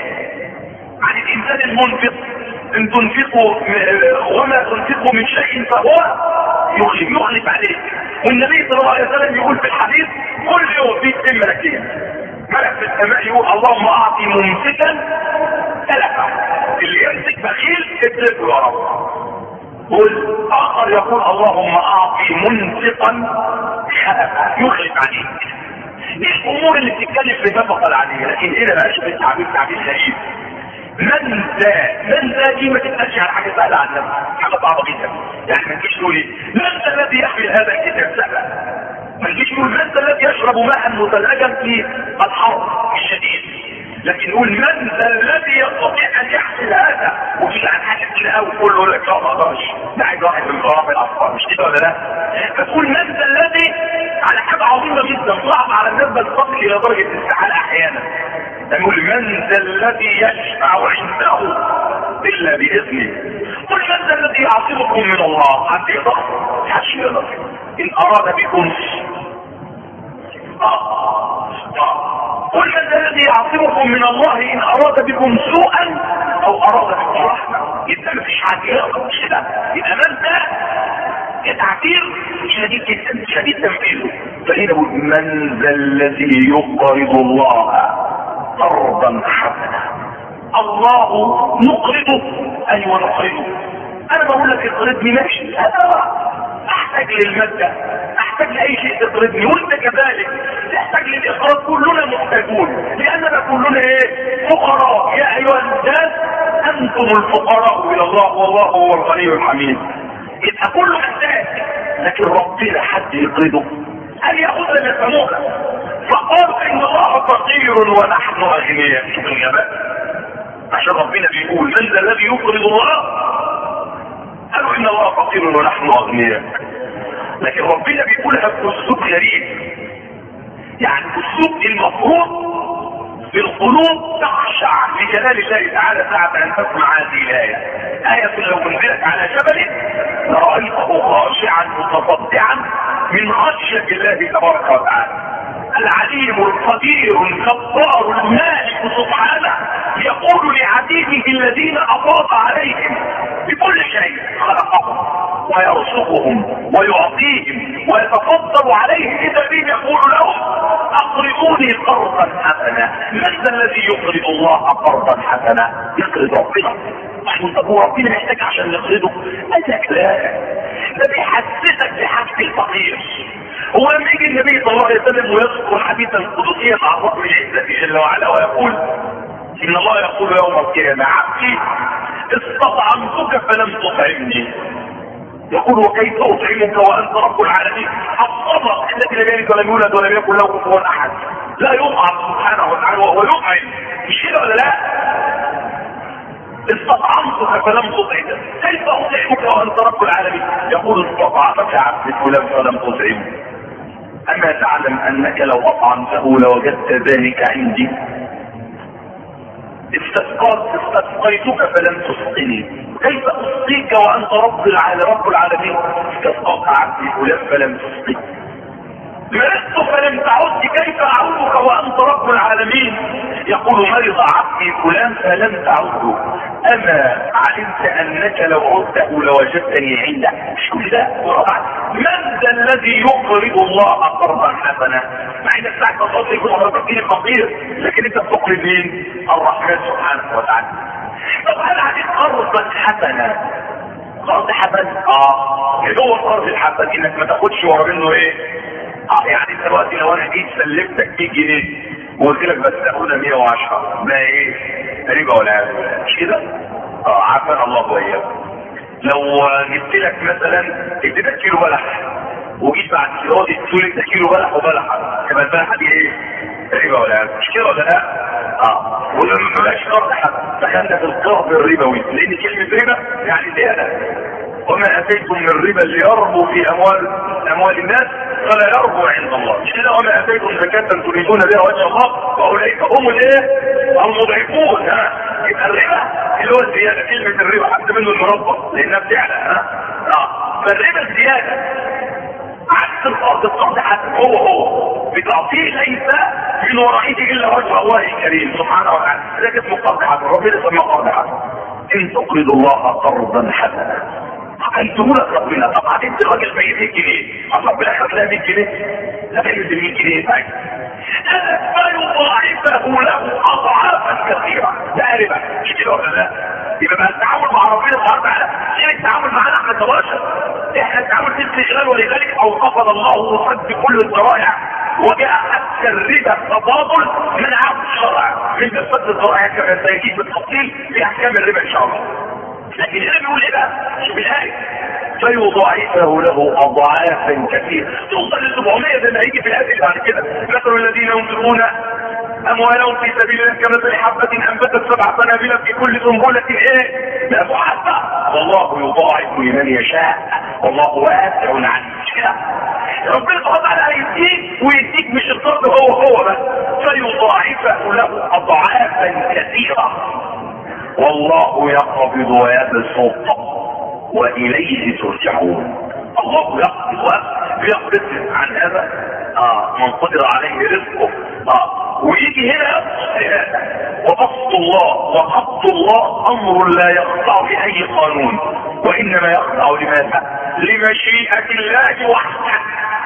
عن الانسان المنفق؟ ان تنفقوا وما تنفقوا من شيء فهو يخلف يخلف عليه. والنبي صلى الله عليه وسلم يقول في الحديث كل يوم في اثنين ملكين، ملك في السماء يقول اللهم اعطي ممسكا تلفا، اللي يمسك بخيل اتركه يا رب. والاخر يقول اللهم اعطي منفقا خلفا يخلف عليك. دي الامور اللي بتتكلم في نفقه العاديه، لكن هنا بقى شوف التعبير تعبير غريب. من ذا من ذا دي ما تبقاش على حاجه سهله على النفس، حاجه صعبه جدا. يعني ما تجيش تقول ايه من ذا الذي يحمل هذا الكتاب سهله، ما تجيش تقول من ذا الذي يشرب ماء مثلجا في الحر الشديد، لكن نقول من ذا الذي يستطيع ان يحمل هذا. وفي عن حاجه كده قوي كله لك لا ما اقدرش، ده عايز واحد من ضرب الاطفال، مش كده ولا لا؟ فتقول من ذا الذي على حاجه عظيمه جدا صعب على الناس تصل الى درجه الاستحاله احيانا. نقول من ذا الذي يشفع عنده الا باذنه. قل من ذا الذي يعصمكم من الله؟ حد يقدر؟ محدش يقدر. ان اراد بكم قل من ذا الذي يعصمكم من الله ان اراد بكم سوءا او اراد بكم رحمه. يبقى مفيش حد يقدر كده. يبقى من ذا تعبير شديد جدا شديد تنفيذه. فهنا من ذا الذي يقرض الله قرضا حسنا. الله نقرضه اي ونقرضه. انا بقول لك اقرضني ماشي، انا احتاج للمادة، احتاج لاي شيء تقرضني، وانت كذلك تحتاج للاقراض. كلنا محتاجون لاننا كلنا ايه؟ فقراء. يا ايها الناس انتم الفقراء الى الله والله هو الغني الحميد. يبقى كله محتاج، لكن ربنا حد يقرضه ان ياخذ من الفموله. فقالوا ان الله فقير ونحن اغنياء. شوف الغباء، عشان ربنا بيقول من ذا الذي يقرض الله، قالوا ان الله فقير ونحن اغنياء. لكن ربنا بيقولها باسلوب غريب، يعني اسلوب المفروض بالقلوب تخشع لجلال الله تعالى ساعة ان تسمع هذه الايه. آية لو انزلت على جبل لرأيته خاشعا متصدعا من خشية الله تبارك وتعالى. العليم القدير الجبار المالك سبحانه يقول لعبيده الذين افاض عليهم بكل شيء خلقهم ويرزقهم ويعطيهم ويتفضل عليهم اذا بهم يقول لهم اقرضوني قرضا حسنا. من ذا الذي يقرض الله قرضا حسنا؟ يقرض ربنا. طب هو ربنا محتاج عشان نقرضه؟ قال لك لا، ده بيحسسك بحاجه الفقير. هو لما يجي النبي صلى الله عليه وسلم ويذكر حديثا قدسيا مع رب العزه جل وعلا ويقول ان الله يقول يوم القيامه عبدي استطعمتك فلم تطعمني. يقول وكيف اطعمك وانت رب العالمين؟ الصبر الذي لم يلد ولم يولد ولم يكن له كفوا احد، لا يطعم سبحانه وتعالى وهو يطعم. مش كده ولا لا؟ استطعمتك فلم تطعمني، كيف اطعمك وانت رب العالمين؟ يقول استطعمك عبدي فلان فلم تطعمني. اما تعلم انك لو اطعمته لوجدت ذلك عندي؟ استسقاك استسقيتك فلم تسقني، كيف اسقيك وانت رب العالمين رب العالمين؟ استسقاك عبدي فلان فلم تسقني، مرضت فلم تعد، كيف اعودك وانت رب العالمين؟ يقول مرض عبدي فلان فلم تعده، اما علمت انك لو عدته لوجدتني عنده. شو ده؟ من ذا الذي يقرض الله قرضا حسنا؟ مع انك ساعه ما تصلي يكون ربك فقير، لكن انت بتقرض مين؟ الرحمن سبحانه وتعالى. طب هل عليك قرضا حسنا؟ قرض حسن؟ اه اللي هو القرض الحسن انك ما تاخدش ورا منه ايه؟ اه يعني دلوقتي لو انا جيت سلمتك مية جنيه وقلت لك بس تاخدها مية وعشرة، ده ايه؟ ربا ولا مش كده؟ اه عافانا الله واياك. لو جبت لك مثلا اديتك كيلو بلح وجيت بعد كده اديت لك كيلو بلح وبلحه، يبقى البلحه دي ايه؟ ربا ولا مش كده ولا لا؟ اه ولما بلاش قرض حسن دخلنا في القرض الربوي، لان كلمه ربا يعني زياده. وما اتيتم من ربا ليربو في اموال اموال الناس فلا يربو عند الله. مش كده؟ وما اتيتم زكاة تريدون بها وجه الله فاولئك هم الايه؟ المضعفون. ها يبقى الربا اللي هو الزياده، كلمه الربا حتى منه المربى لانها بتعلى. ها اه فالربا الزياده عكس القرض. القرض حتى هو هو بتعطيه ليس من ورائه الا وجه الله الكريم سبحانه وتعالى، لكن اسمه قرض حسن، ربنا سماه قرض حسن. ان تقرضوا الله قرضا حسنا هيدوه لك ربنا. طب هتدي الراجل مية جنيه، طب ربنا خد لها مية جنيه، لا تجد مية جنيه معاك، فيضاعفه له اضعافا كثيره. ده ربا مش كده ولا لا؟ يبقى بقى التعامل مع ربنا سبحانه وتعالى غير التعامل معانا احنا كبشر. احنا التعامل في استغلال، ولذلك اوقفنا الله وصد كل الذرائع وجاء حتى الربا تفاضل من عام الشرع من صد الذرائع كما سيجي بالتفصيل في احكام الربا ان شاء الله. لكن هنا بيقول ايه بقى؟ شوف الايه، فيضاعفه له اضعافا كثيره توصل ل سبعمية زي ما هيجي في الايه اللي بعد كده. مثل الذين ينفقون اموالهم في سبيل الله كمثل حبه انبتت سبع سنابل في كل سنبله ايه؟ مئة حبه والله يضاعف لمن يشاء والله واسع عليم. ربنا سبحانه وتعالى هيديك ويديك مش القرض هو هو بس، فيضاعفه له اضعافا كثيره والله يقبض ويبسط واليه ترجعون. الله يقبض ويقبض عن هذا اه من قدر عليه رزقه. اه ويجي هنا وبسط الله وقبض الله امر لا يخضع لاي قانون، وانما يخضع لماذا؟ لمشيئة الله وحده.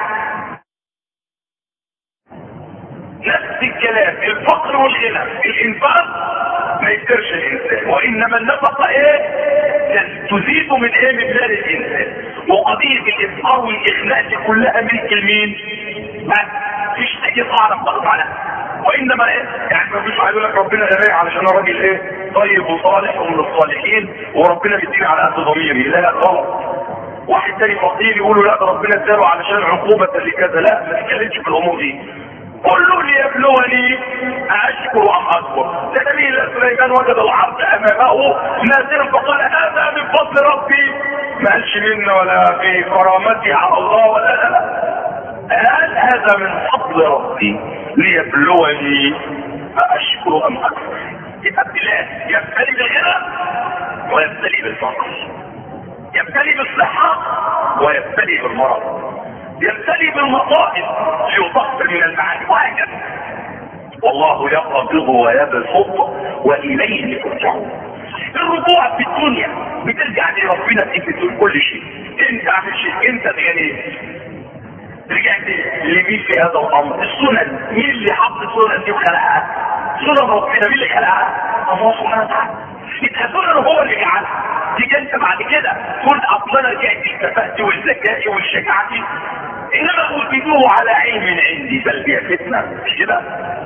نفس الكلام الفقر والغنى، الانفاق ما يقدرش الانسان، وانما النفقه ايه؟ تزيد من ايه؟ من مال الانسان. وقضيه الافقار والاغناء دي كلها ملك المين؟ ما فيش اي قاعده بتقف عليها، وانما ايه؟ يعني ما فيش واحد يقول لك ربنا غني علشان انا راجل ايه؟ طيب وصالح ومن الصالحين وربنا بيديني على قد ضميري. لا غلط. واحد تاني فقير يقولوا لا ربنا اداله علشان عقوبه لكذا. لا ما تتكلمش في الامور دي. كل ليبلوني أشكر أم أكبر. لنبي سليمان وجد العرض أمامه نازلا فقال هذا من فضل ربي، ما قالش منا ولا في كرامتي على الله ولا لا لا، قال هذا من فضل ربي ليبلوني أشكر أم أكبر. يبقى ابتلاء يبتلي بالغنى ويبتلي بالفقر، يبتلي بالصحة ويبتلي بالمرض، يبتلي بالمصائب ليطهر من المعاني وهكذا. والله يقبض ويبسط واليه ترجعون. الرجوع في الدنيا بترجع لربنا في كل شيء. انت عمل شيء، انت اتغنيت، رجعت لمين في هذا الامر؟ السنن. مين اللي حط السنن دي وخلقها؟ سنن ربنا. مين اللي خلقها؟ الله سبحانه وتعالى. يبقى سنن هو اللي جعلها. تيجي انت بعد كده تقول اصلا رجعت الكفاءة والذكاء والشجاعة، انما اوتيتوه على علم عندي بل هي فتنة. مش كده؟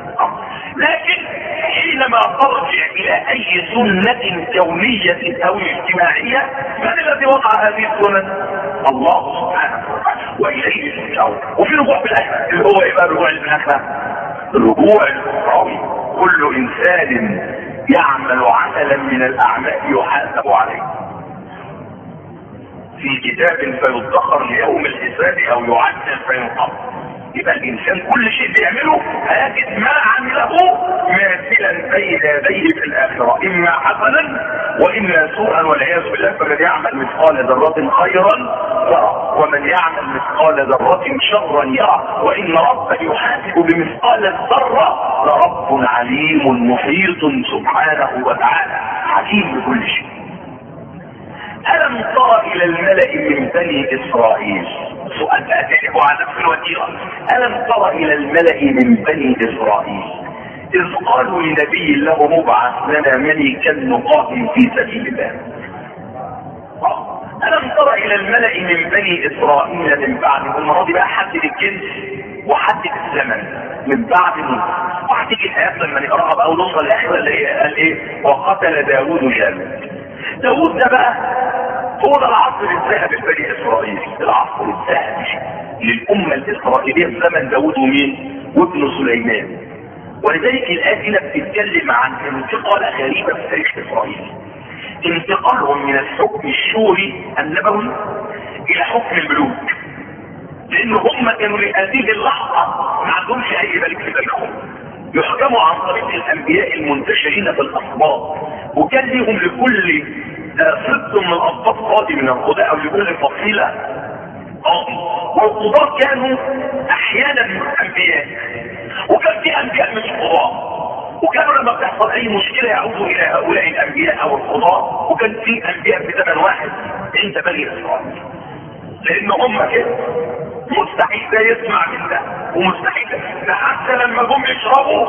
لكن حينما ترجع الى اي سنة كونية او اجتماعية، من الذي وضع هذه السنن؟ الله سبحانه وتعالى واليه ترجعون. وفي رجوع في الاخره اللي هو ايه بقى؟ الرجوع في الاخره الرجوع الاخروي. كل انسان يعمل عملا من الاعمال يحاسب عليه في كتاب فيدخر ليوم الحساب او يعدل فينقض. يبقى الانسان كل شيء بيعمله هيجد ما عمله ماثلا بين يديه في الاخره، اما حسنا واما سوءا والعياذ بالله. فمن يعمل مثقال ذره خيرا يرى ومن يعمل مثقال ذره شرا يرى، وان ربك يحاسب بمثقال الذره لرب عليم محيط سبحانه وتعالى حكيم بكل شيء. ألم تر إلى الملأ من بني إسرائيل؟ سؤال بقى تاني على نفس الوتيرة. ألم تر إلى الملأ من بني إسرائيل إذ قالوا لنبي له مبعث لنا ملكا نقاتل في سبيل الله. ألم تر إلى الملأ من بني إسرائيل من بعد، المرة دي بقى حدد الجنس وحدد الزمن، من بعد موسى. وهتيجي الآيات لما نقراها بقى ونوصل لآخر اللي هي قال إيه؟ وقتل داوود جالوت. داوود ده بقى هو ده العصر الذهبي لبني اسرائيل، العصر الذهبي للامه الاسرائيليه في زمن داوود ومين؟ وابن سليمان. ولذلك الايه هنا بتتكلم عن انتقال غريبه في تاريخ اسرائيل، انتقالهم من الحكم الشوري النبوي الى حكم الملوك، لان هم كانوا لهذه اللحظه ما عندهمش اي ملك في تاريخهم، يحكموا عن طريق الانبياء المنتشرين في الاسباط، وكان لهم لكل سبط من الاسباط قاضي من القضاة او لكل فصيلة قاضي، والقضاة كانوا احيانا انبياء، وكان في انبياء مش قضاة، وكانوا لما بتحصل اي مشكلة يعودوا الى هؤلاء الانبياء او القضاة، وكان في انبياء في زمن واحد عند بني اسرائيل، لان هم كده مستحيل ده يسمع من ده ومستحيل ده، حتى لما جم يشربوا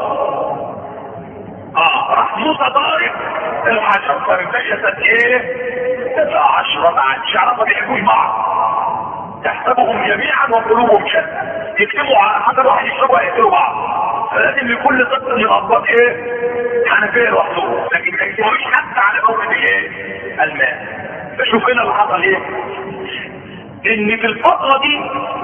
اه راح موسى ضارب الحجر فانتشست ايه؟ تبقى عشرة بعد شعرة بيحبوا بعض، تحسبهم جميعا وقلوبهم شتى، يكتبوا على حجر واحد يشربوا يقتلوا بعض، فلازم لكل سبط من الاسباط ايه؟ حنفيه لوحدهم، لكن ما يكتبوش حتى على مورد ايه؟ الماء. فشوف هنا اللي حصل ايه؟ ان في الفترة دي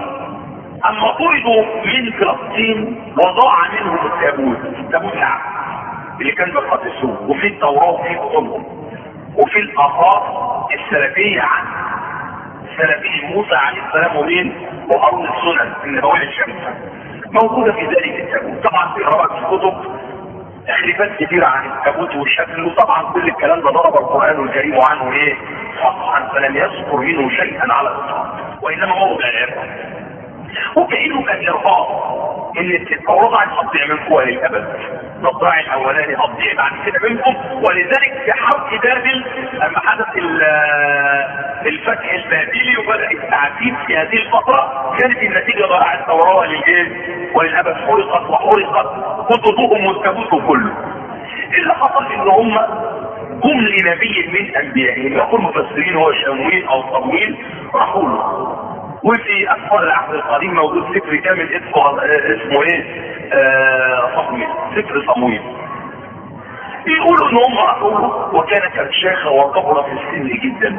اما طردوا من فلسطين وضاع منهم التابوت، تابوت العهد اللي كان بيقدسوه، وفي التوراة وفي كتبهم، وفي الاثار السلفية عن سلفي موسى عليه السلام ومين؟ وارض السنن النبوية الشمسة موجودة في ذلك التابوت. طبعا في قراءة الكتب تخريفات كثيرة عن التابوت والشكل، وطبعا كل الكلام ده ضرب القرآن الكريم عنه ايه؟ صفحا فلم يذكر منه شيئا على الاطلاق، وانما موضع العبرة، وكأنه كان ارهاق ان التوراة هتضيع منكم للابد، الضاع الاولاني هتضيع بعد كده منكم. ولذلك في حرب بابل لما حدث الفتح البابلي وبدأ التعذيب في هذه الفترة، كانت النتيجة ضياع التوراة للجيل وللابد، حرقت وحرقت كتبهم والتابوت كله. اللي حصل ان هم هم لنبي من انبيائهم، يقول المفسرين هو شمويل او صمويل، راحوا له. وفي اكثر العهد القديم موجود سفر كامل اسمه اسمه ايه؟ آه صمويل، سفر صمويل. يقولوا ان هم راحوا له وكان كرشاخه وكبر في السن جدا،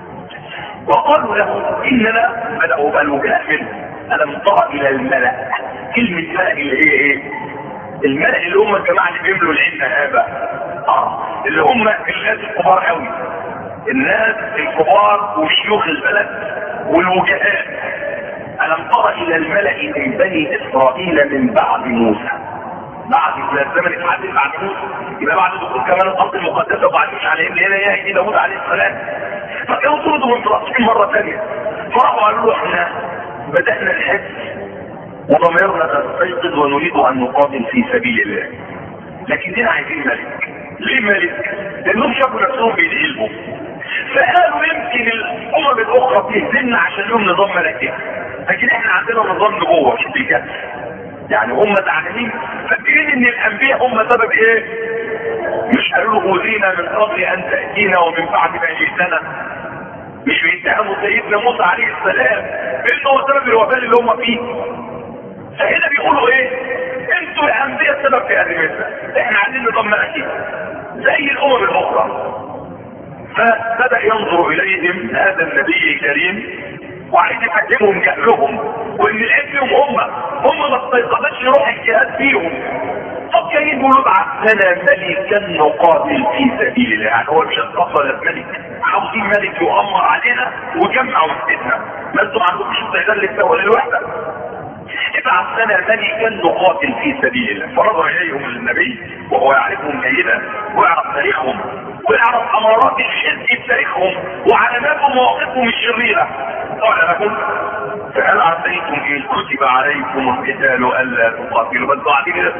وقالوا له اننا بداوا بقى الوجهاء منه الم تر الى الملأ. كلمه ملأ اللي هي ايه؟ الملأ اللي هم الجماعه اللي بيملوا العين هابه، اه اللي هم الناس الكبار قوي، الناس الكبار وشيوخ البلد والوجهاء. ألم تر إلى الملأ من بني إسرائيل من بعد موسى، بعد الزمن اتحدث بعد موسى، يبقى بعد دخول كمان الأرض المقدسة وبعد مش على ابن هنا يهدي داوود عليه السلام، فكانوا طردوا من فلسطين مرة ثانية، فراحوا قالوا له احنا بدأنا الحج وضميرنا تستيقظ ونريد أن نقاتل في سبيل الله، لكننا عايزين ملك. ليه ملك؟ لأنهم شافوا نفسهم بيتقلبوا، فقالوا يمكن الامم الاخرى تهزمنا عشان لهم نظام ملكي، لكن احنا عندنا نظام نبوه مش بيجاز. يعني هم زعلانين فاكرين ان الانبياء هم سبب ايه؟ مش قالوا له اوذينا من قبل ان تاتينا ومن بعد ما جئتنا، مش بيتهموا سيدنا موسى عليه السلام بانه هو سبب الوبال اللي هم فيه. فهنا بيقولوا ايه؟ انتوا الانبياء سبب في هزيمتنا، احنا عايزين نظام ملكي زي الامم الاخرى. فبدأ ينظر اليهم هذا النبي الكريم وعايز يحكمهم جهلهم، وان العيب فيهم هم هم ما استيقظتش روح الجهاد فيهم. طب جايين يقولوا ابعث لنا ملكا نقاتل في سبيل الله، يعني هو مش هتفصل الملك، عاوزين ملك يؤمر علينا وجمع وسطنا، ما انتم ما عندكمش استعداد للتولي الوحده. ابعث لنا ملكا نقاتل في سبيل الله. فرجع اليهم النبي وهو يعرفهم جيدا ويعرف تاريخهم ويعرف امارات الشرك في تاريخهم وعلامات مواقفهم الشريره. قال لكم فهل عصيتم ان كتب عليكم القتال الا تقاتلوا؟ بس بعدين كده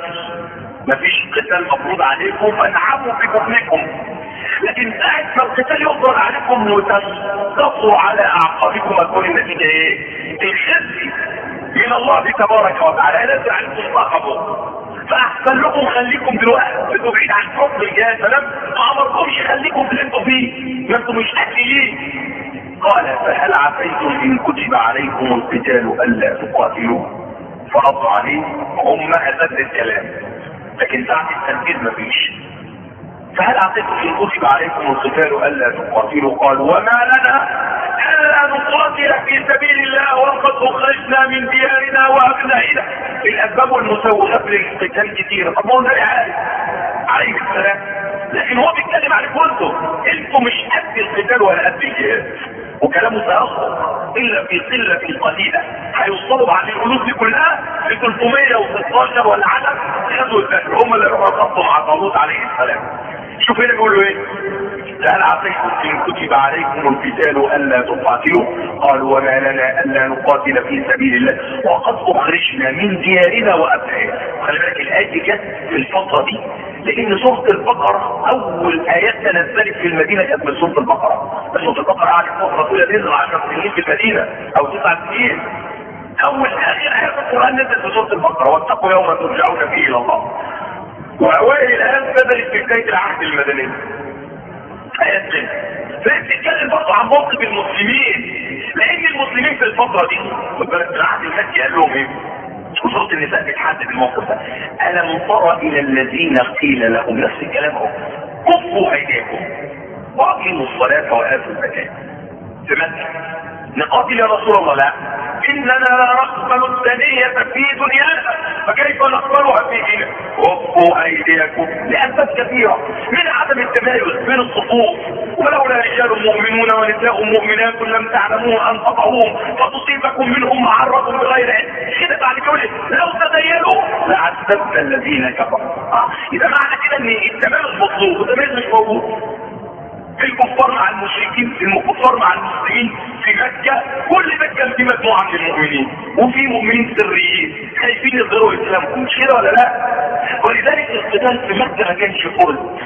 مفيش قتال مفروض عليكم فانعموا في كفركم، لكن ساعة ما القتال يفضل عليكم وتنقصوا على اعقابكم هتكون النتيجة ايه؟ الخزي من الله تبارك وتعالى. لازم عليكم تراقبوا، فاحسن لكم خليكم دلوقتي انتوا بعيد عن حكم الجهاد، سلام ما امركمش خليكم في اللي انتوا فيه، ما انتوا مش اكلين. قال فهل عفيتم ان كتب عليكم القتال الا تقاتلوا؟ فرضوا عليه هم اساس الكلام، لكن ساعة التنفيذ مفيش. فهل عفيتم ان كتب عليكم القتال الا تقاتلوا؟ قال وما لنا الا نقاتل في سبيل الله وقد اخرجنا من ديارنا وابنائنا. الاسباب المسوغات للقتال كتير. طب ما هو النبي عليه السلام، لكن هو بيتكلم عليكم انتم، انتم مش قد القتال ولا قد الجهاد، وكلامه سيصدق الا في قله قليله. هيوصلوا بعد الالوف دي كلها ل ثلاثمائة وستاشر والعدد خدوا البشر هم اللي رفضوا مع طالوت عليه السلام. شوف هنا بيقولوا ايه؟ هل عصيتم ان كتب عليكم القتال الا تقاتلوا؟ قالوا وما لنا الا نقاتل في سبيل الله وقد اخرجنا من ديارنا وابنائنا. خلي بالك الايه دي جت في الفتره دي لان سوره البقره اول ايات تنزلت في المدينه كانت من سوره البقره. سوره البقره قعدت فتره طويله تنزل عشر سنين في المدينه او تسع سنين. اول اخر ايه في القران نزلت في سوره البقره واتقوا يوما ترجعون فيه الى الله. واوائل الايات بدات في بدايه العهد المدني. ايات كده فبتتكلم برضه عن موقف المسلمين، لان المسلمين في الفتره دي خد بالك العهد المكي قال لهم ايه؟ وسوره النساء بتحدد الموقف ده. الم تر الى الذين قيل لهم نفس الكلام اهو كفوا ايديكم واقيموا الصلاه واتوا الزكاه. في مكه نقاتل يا رسول الله؟ لا، اننا لا نقبل الثانيه في دنيانا فكيف نقبلها في ديننا؟ كفوا ايديكم لاسباب كثيره، من عدم التمايز بين الصفوف، ولولا رجال مؤمنون ونساء مؤمنات لم تعلموا ان تطعوهم فتصيبكم منهم معرة بغير علم. كده بعد كده لو تدينوا لعذبنا الذين كفروا. اه يبقى معنى كده ان التمايز مطلوب والتمايز مش موجود. الكفار مع المشركين، الكفار مع المسلمين في مكة، كل مكة في مجموعة من المؤمنين وفي مؤمنين سريين خايفين يظهروا اسلامهم، مش كده ولا لا؟ ولذلك القتال في مكة ما كانش فرض.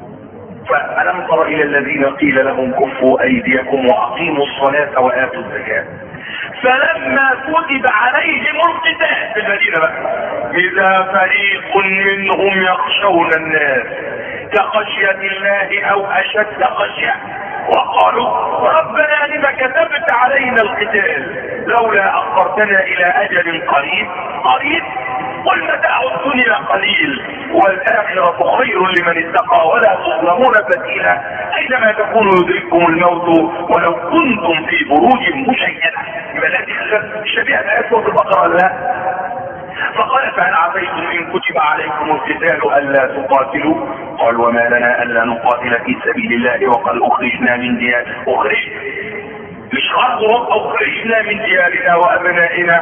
فألم تر إلى الذين قيل لهم كفوا أيديكم وأقيموا الصلاة وآتوا الزكاة فلما كتب عليهم القتال في المدينة بقى إذا فريق منهم يخشون الناس كخشية الله أو أشد خشية وقالوا ربنا لما كتبت علينا القتال لولا أخرتنا إلى أجل قريب قريب قل متاع الدنيا قليل والآخرة خير لمن اتقى ولا تظلمون فتيلا أينما تكونوا يدرككم الموت ولو كنتم في بروج مشيدة. يبقى التي شبيهة بآيات سورة البقرة لا. فقال فهل عفيتم إن كتب عليكم القتال ألا تقاتلوا؟ قال وما لنا ألا نقاتل في سبيل الله وقد أخرجنا من ديار أخرج مش خرجوا أخرجنا من ديارنا وأبنائنا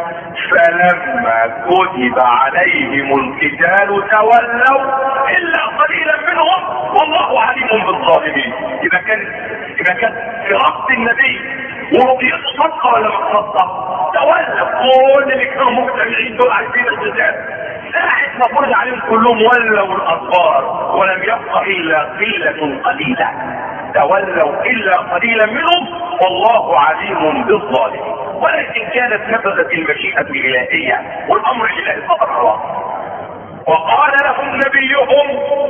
فلما كتب عليهم القتال تولوا إلا قليلا منهم والله عليم بالظالمين. إذا كان إذا كان في رفض النبي ورضيته صدقة ولا مش صدقة تولوا كل اللي كانوا مجتمعين دول عايزين القتال ساعة ما فرض عليهم كلهم ولوا الأدبار ولم يبق إلا قلة قليلة تولوا إلا قليلا منهم والله عليم بالظالمين. ولكن كانت نفذت المشيئة الإلهية والأمر الإلهي فقط. وقال لهم نبيهم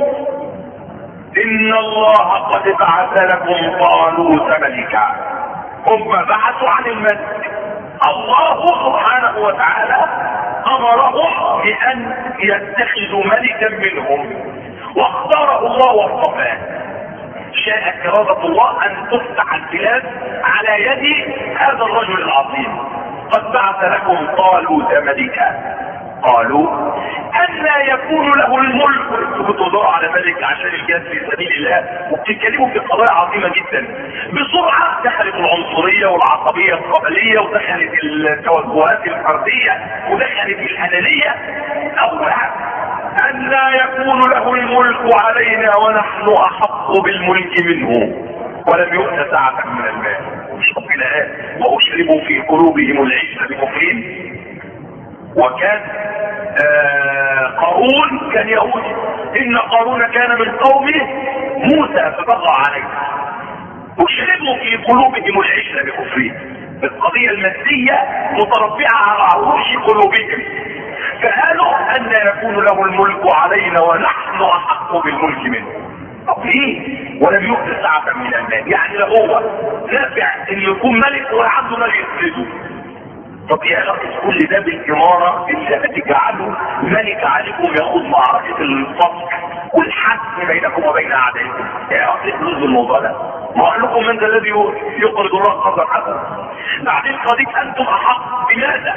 إن الله قد بعث لكم طالوت ملكا. هم بحثوا عن الملك، الله سبحانه وتعالى أمرهم بأن يتخذوا ملكا منهم واختاره الله واصطفاه. شاءت إرادة الله أن تفتح البلاد على يد هذا الرجل العظيم. قد بعث لكم طالوت ملكا قالوا أن يكون له الملك. انتوا بتدوروا على ملك عشان الجهاد في سبيل الله وبتتكلموا في قضايا عظيمة جدا. بسرعة دخلت العنصرية والعصبية القبلية ودخلت التوجهات الفردية ودخلت الأنانية. أولا أن لا يكون له الملك علينا ونحن أحق بالملك منه ولم يؤت سعة من المال. مش ربنا وأشربوا في قلوبهم العجل بكفرهم. وكان آه قارون كان يهودي. إن قارون كان من قومه موسى فبغى عليه. أشربوا في قلوبهم العجل بكفرهم. القضية المادية متربعة على عروش قلوبهم. فقالوا أن يكون له الملك علينا ونحن أحق بالملك منه. طب ليه؟ ولم يؤت سعة من المال. يعني لا هو نافع ان يكون ملك ولا عنده مال يسنده. طب يا اخي كل ده بالاماره اللي هتجعله ملك عليكم ياخذ معركه الفصل والحسم بينكم وبين اعدائكم. يا اخي فلوس الموضوع ده. ما قال لكم من ذا الذي يقرض الله قرضا حسنا. بعدين قضيه انتم احق بماذا؟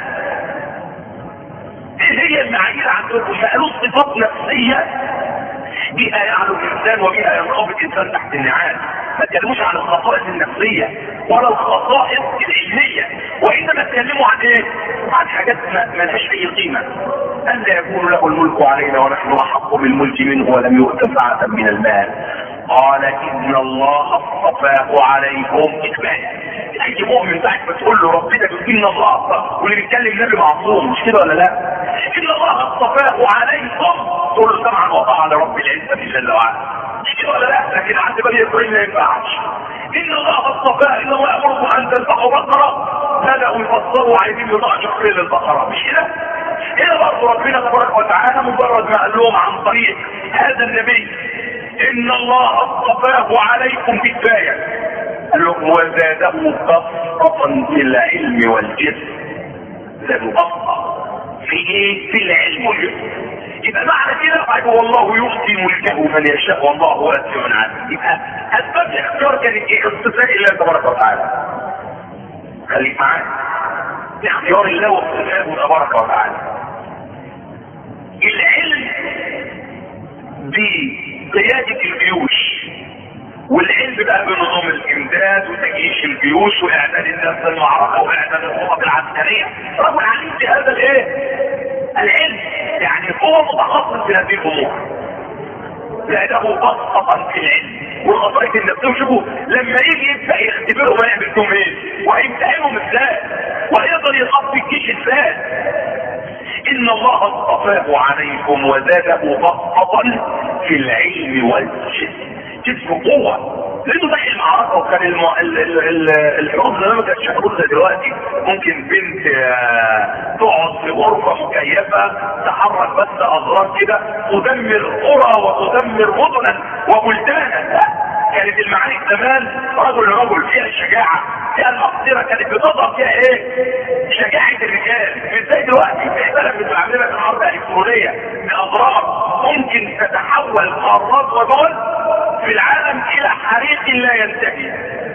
ايه هي المعايير عندكم؟ ما قالوش صفات نفسيه بها يعلو الانسان وبها ينقبض الانسان تحت النعال. ما تكلموش عن الخصائص النفسيه ولا الخصائص العلميه، وانما تكلموا عن ايه؟ عن حاجات ما لهاش اي قيمه. ان لا يكون له الملك علينا ونحن احق بالملك منه ولم يؤت سعة من المال. قال ان الله اصطفاه عليكم. كفايه. اي مؤمن بعد ما تقول له ربنا يقول ان الله اصطفاه، واللي بيتكلم نبي معصوم، مش كده ولا لا؟ ان الله اصطفاه عليكم تقول له سمعا وطاعا لرب العزه جل وعلا، مش كده ولا لا؟ لكن عند بني اسرائيل ما ينفعش. ان الله اصطفاه، ان الله يامركم ان تذبحوا بقره. بداوا يفسروا عايزين يضاعوا شكل للبقره، مش كده؟ هنا برضه ربنا تبارك وتعالى مجرد ما قال لهم عن طريق هذا النبي ان الله اصطفاه عليكم كفايه، قال لهم وزاده بسطه في العلم والجسم. زاده بسطه في ايه؟ في العلم والجسم. يبقى معنى كده طيب والله يؤتي ملكه من يشاء والله واسع عليم. يبقى اسباب الاختيار كانت ايه؟ اصطفاء الله تبارك وتعالى. خليك معايا. اختيار الله واصطفاءه تبارك وتعالى. العلم بقيادة الجيوش، والعلم بقى بنظام الامداد وتجيش الجيوش واعداد الناس للمعركه واعداد الخطط العسكريه. رجل عليم في هذا الايه؟ العلم. يعني هو متخصص في هذه الامور. زاده بسطة في العلم والخصائص النفسيه. شوفوا لما يجي يبدا يختبرهم هيعمل لهم ايه؟ وهيمتحنهم ازاي؟ وهيقدر يخفي الجيش ازاي؟ ان الله اصطفاه عليكم وزاده بسطة في العلم والجسم. جسم قوة. لانه داخل المعركة وكان الم... ال... ال... ال... الحروب زمان ما كانتش حروب زي دلوقتي. ممكن بنت تقعد في غرفة مكيفة تحرك بس اضرار كده تدمر قرى وتدمر مدنا وبلدانا. كانت المعارك زمان رجل لرجل، فيها الشجاعة فيها المقدرة، كانت بتضرب فيها ايه؟ شجاعة الرجال. مش زي دلوقتي بيحتلك بتعملها في حرب الكترونية بأضرار ممكن تتحول قارات ودول في العالم الى حريق لا ينتهي.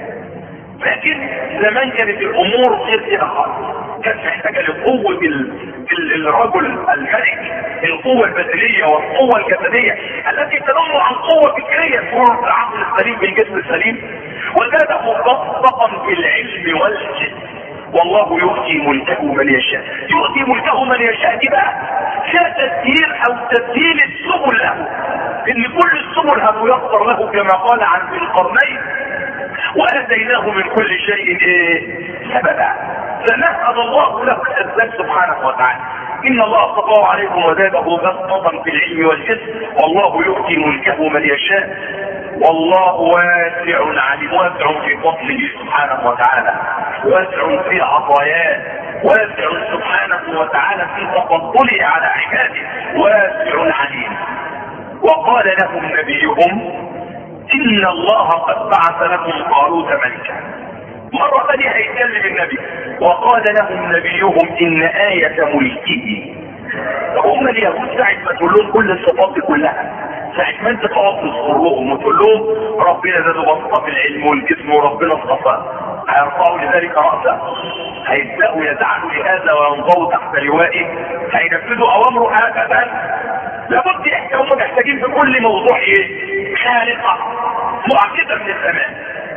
لكن زمان كانت الامور غير كده خالص. كانت محتاجه لقوه الرجل الملك، القوه البدنيه والقوه الجسديه التي تنم عن قوه فكريه تكون العقل السليم بالجسم السليم. وزاده بسطة في العلم والجسم. والله يؤتي ملكه من يشاء. يؤتي ملكه من يشاء دي بقى فيها تسهيل او تسهيل السبل له، ان كل السبل هتيسر له كما قال عن ذي القرنين واتيناه من كل شيء ايه؟ سببا. فمهد الله له الاسباب سبحانه وتعالى. ان الله اصطفاه عليكم وزاده بسطة في العلم والجسم. والله يؤتي ملكه من يشاء والله واسع عليم. واسع في فضله سبحانه وتعالى، واسع في عطاياه، واسع سبحانه وتعالى في تفضله على عباده، واسع عليم. وقال لهم نبيهم ان الله قد بعث لكم طالوت ملكا. مرة ثانية هيتكلم النبي وقال لهم نبيهم ان آية ملكه. هم اليهود ساعة ما تقول لهم كل الصفات دي كلها، ساعة ما انت تقعد تذكر لهم وتقول لهم ربنا زاده بسطة في العلم والجسم وربنا اصطفاه، هيرفعوا لذلك رأسه، هيبدأوا يزعلوا لهذا وينضوا تحت لوائه، هينفذوا اوامره هكذا. لابد هم محتاجين في كل موضوع ايه؟ خالقة معجزة من السماء.